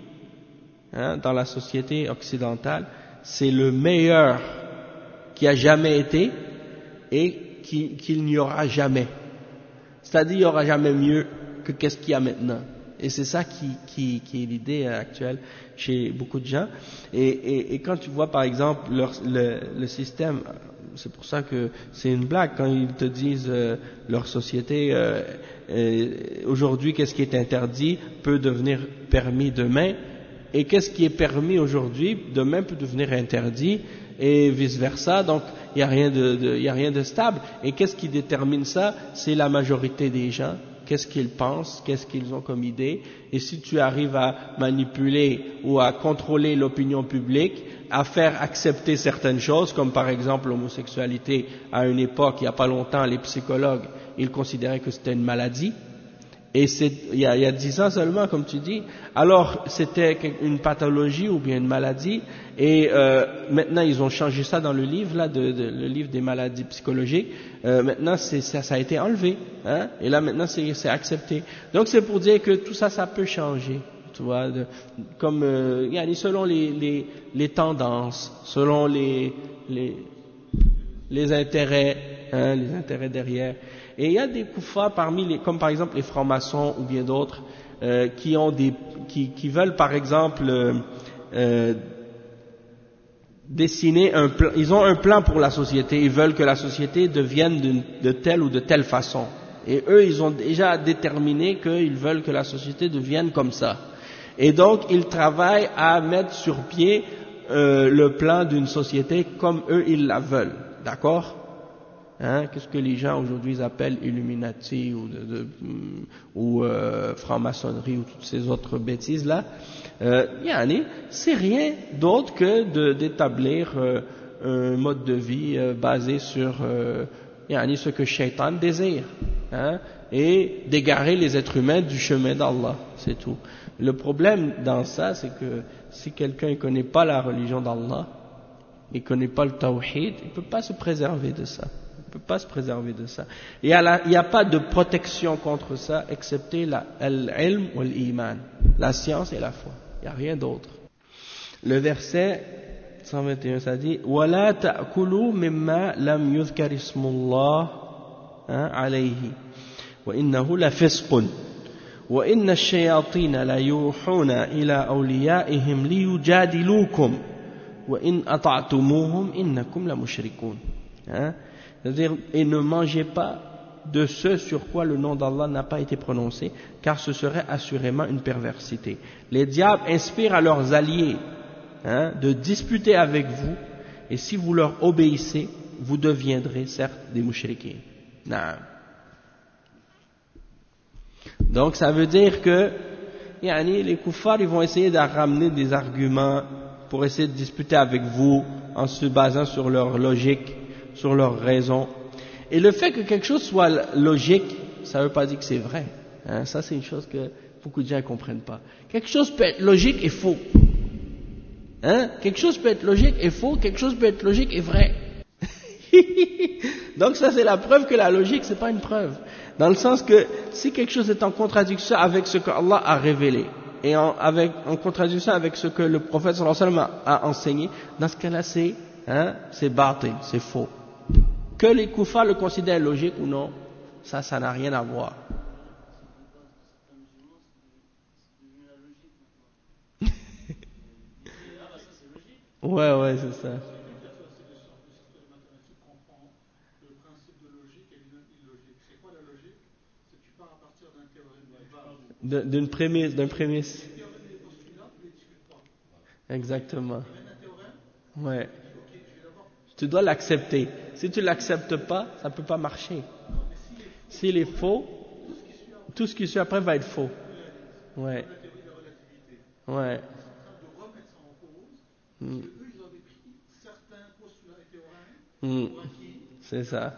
dans la société occidentale, c'est le meilleur qui a jamais été et qu'il n'y aura jamais. C'est-à-dire, il n'y aura jamais mieux que qu'est-ce qu'il y a maintenant. Et c'est ça qui est l'idée actuelle chez beaucoup de gens. Et quand tu vois, par exemple, le système, c'est pour ça que c'est une blague quand ils te disent leur société, aujourd'hui, qu'est-ce qui est interdit peut devenir permis demain, et qu'est-ce qui est permis aujourd'hui, demain peut devenir interdit, et vice-versa. Donc, il n'y a rien de stable. Et qu'est-ce qui détermine ça? C'est la majorité des gens. Qu'est-ce qu'ils pensent, qu'est-ce qu'ils ont comme idée, et si tu arrives à manipuler ou à contrôler l'opinion publique, à faire accepter certaines choses, comme par exemple l'homosexualité, à une époque, il n'y a pas longtemps, les psychologues, ils considéraient que c'était une maladie, et il y a 10 ans seulement, comme tu dis, alors c'était une pathologie ou bien une maladie, et maintenant ils ont changé ça dans le livre, là, le livre des maladies psychologiques. Maintenant ça a été enlevé, et là maintenant c'est accepté. Donc c'est pour dire que tout ça, ça peut changer, tu vois, comme selon les tendances, selon les intérêts, les intérêts derrière. Et il y a des koufars comme par exemple les francs-maçons ou bien d'autres, qui veulent par exemple dessiner un plan. Ils ont un plan pour la société. Ils veulent que la société devienne de telle ou de telle façon. Et eux, ils ont déjà déterminé qu'ils veulent que la société devienne comme ça. Et donc, ils travaillent à mettre sur pied le plan d'une société comme eux, ils la veulent. D'accord? Qu'est-ce que les gens aujourd'hui appellent Illuminati ou franc-maçonnerie ou toutes ces autres bêtises là, c'est rien d'autre que d'établir un mode de vie basé sur ce que Shaitan désire, et d'égarer les êtres humains du chemin d'Allah, c'est tout. Le problème dans ça, c'est que si quelqu'un ne connaît pas la religion d'Allah, il ne connaît pas le tawhid, il ne peut pas se préserver de ça. Il ne peut pas se préserver de ça. Il n'y a pas de protection contre ça, excepté l'ilm ou l'iman, la science et la foi. Il n'y a rien d'autre. Le verset 121, ça dit وَلَا تَأْكُلُوا مِمَّا لَمْ يُذْكَرِ اسْمُ اللَّهِ عَلَيْهِ وَإِنَّهُ لَفِسْقٌ وَإِنَّ الشَّيَاطِينَ لَيُوحُونَ إِلَى أَوْلِيَائِهِمْ لِيُجَادِلُوكُمْ وَإِنْ أَطَعْتُمُوهُمْ إِنَّكُمْ لَمُشْرِكُونَ. C'est-à-dire, et ne mangez pas de ce sur quoi le nom d'Allah n'a pas été prononcé, car ce serait assurément une perversité. Les diables inspirent à leurs alliés de disputer avec vous, et si vous leur obéissez, vous deviendrez certes des mouchriquins. Donc ça veut dire que les kuffars, ils vont essayer de ramener des arguments pour essayer de disputer avec vous en se basant sur leur logique, sur leur raison. Et le fait que quelque chose soit logique, ça ne veut pas dire que c'est vrai. Ça, c'est une chose que beaucoup de gens ne comprennent pas. Quelque chose peut être logique et faux. Quelque chose peut être logique et faux, quelque chose peut être logique et vrai. Donc ça, c'est la preuve que la logique, c'est pas une preuve. Dans le sens que si quelque chose est en contradiction avec ce que Allah a révélé, et en contradiction avec ce que le prophète sallallahu alayhi wa sallam a enseigné, dans ce cas-là, c'est bâti, c'est faux. Que les kuffars le considèrent logique ou non, ça n'a rien à voir. ça. D'une prémisse, d'un prémisse. Exactement. Ouais. Tu dois l'accepter. Si tu l'acceptes pas, ça peut pas marcher. S'il est faux, tout ce qui suit après va être faux. Ouais. Ouais. Mm. Mm. C'est ça.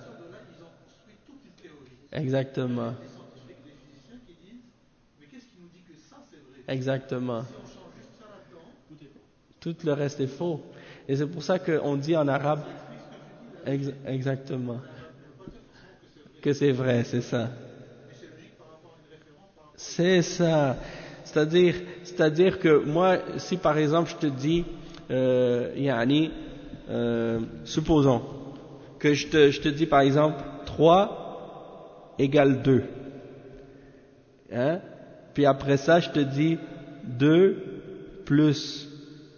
Exactement. Exactement. Tout le reste est faux. Et c'est pour ça qu'on dit en arabe, exactement, que c'est vrai, c'est ça. C'est ça. C'est-à-dire que moi, si par exemple je te dis, yani, supposons que je te dis par exemple 3 égale 2. Hein? Puis après ça, je te dis 2 plus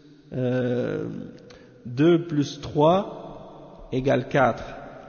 2 plus 3 égale 4.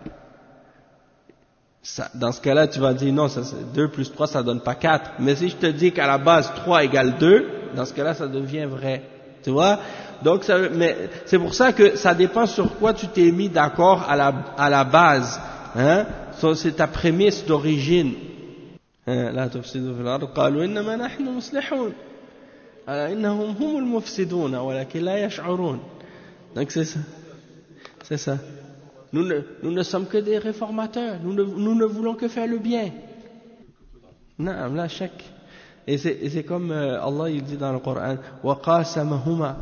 Ça, dans ce cas-là, tu vas dire non, 2 plus 3, ça donne pas 4. Mais si je te dis qu'à la base 3 égale 2, dans ce cas-là, ça devient vrai. Tu vois? Donc, mais c'est pour ça que ça dépend sur quoi tu t'es mis d'accord à la base. Hein? C'est ta prémisse d'origine. لا تفسدوا في الأرض قالوا إنما نحن مصلحون إنهم هم المفسدون ولكن لا يشعرون. Donc c'est ça. C'est ça. Nous ne sommes que des réformateurs. Nous ne voulons que faire le bien. Non, là, chaque. Et c'est comme Allah il dit dans le Coran, وَقَاسَمَهُمَا.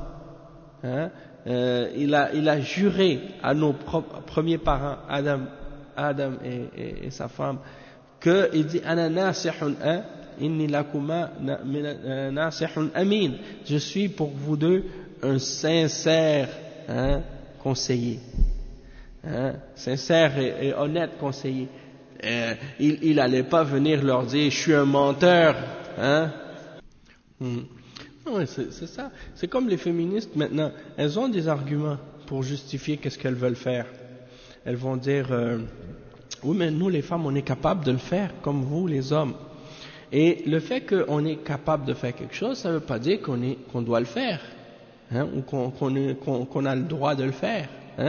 Il a juré à nos premiers parents, Adam et sa femme, que il dit ana nasihun inni lakuma nasihun amin, je suis pour vous deux un sincère conseiller, sincère et honnête conseiller. Il allait pas venir leur dire je suis un menteur, Ouais, c'est ça. C'est comme les féministes maintenant, elles ont des arguments pour justifier qu'est-ce qu'elles veulent faire. Elles vont dire oui, mais nous les femmes on est capable de le faire comme vous les hommes. Et le fait qu'on est capable de faire quelque chose, ça ne veut pas dire qu'on doit le faire, ou qu'on a le droit de le faire.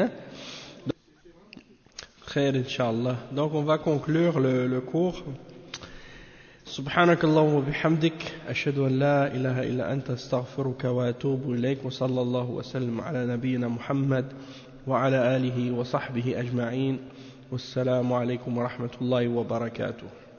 Khair, Inch'Allah. Donc on va conclure le cours. سبحانك اللهم وبحمدك أشهد أن لا إله إلا أنت أستغفرك وأتوب إليك وصلى الله وسلم على نبينا محمد وعلى آله وصحبه أجمعين والسلام عليكم ورحمة الله وبركاته.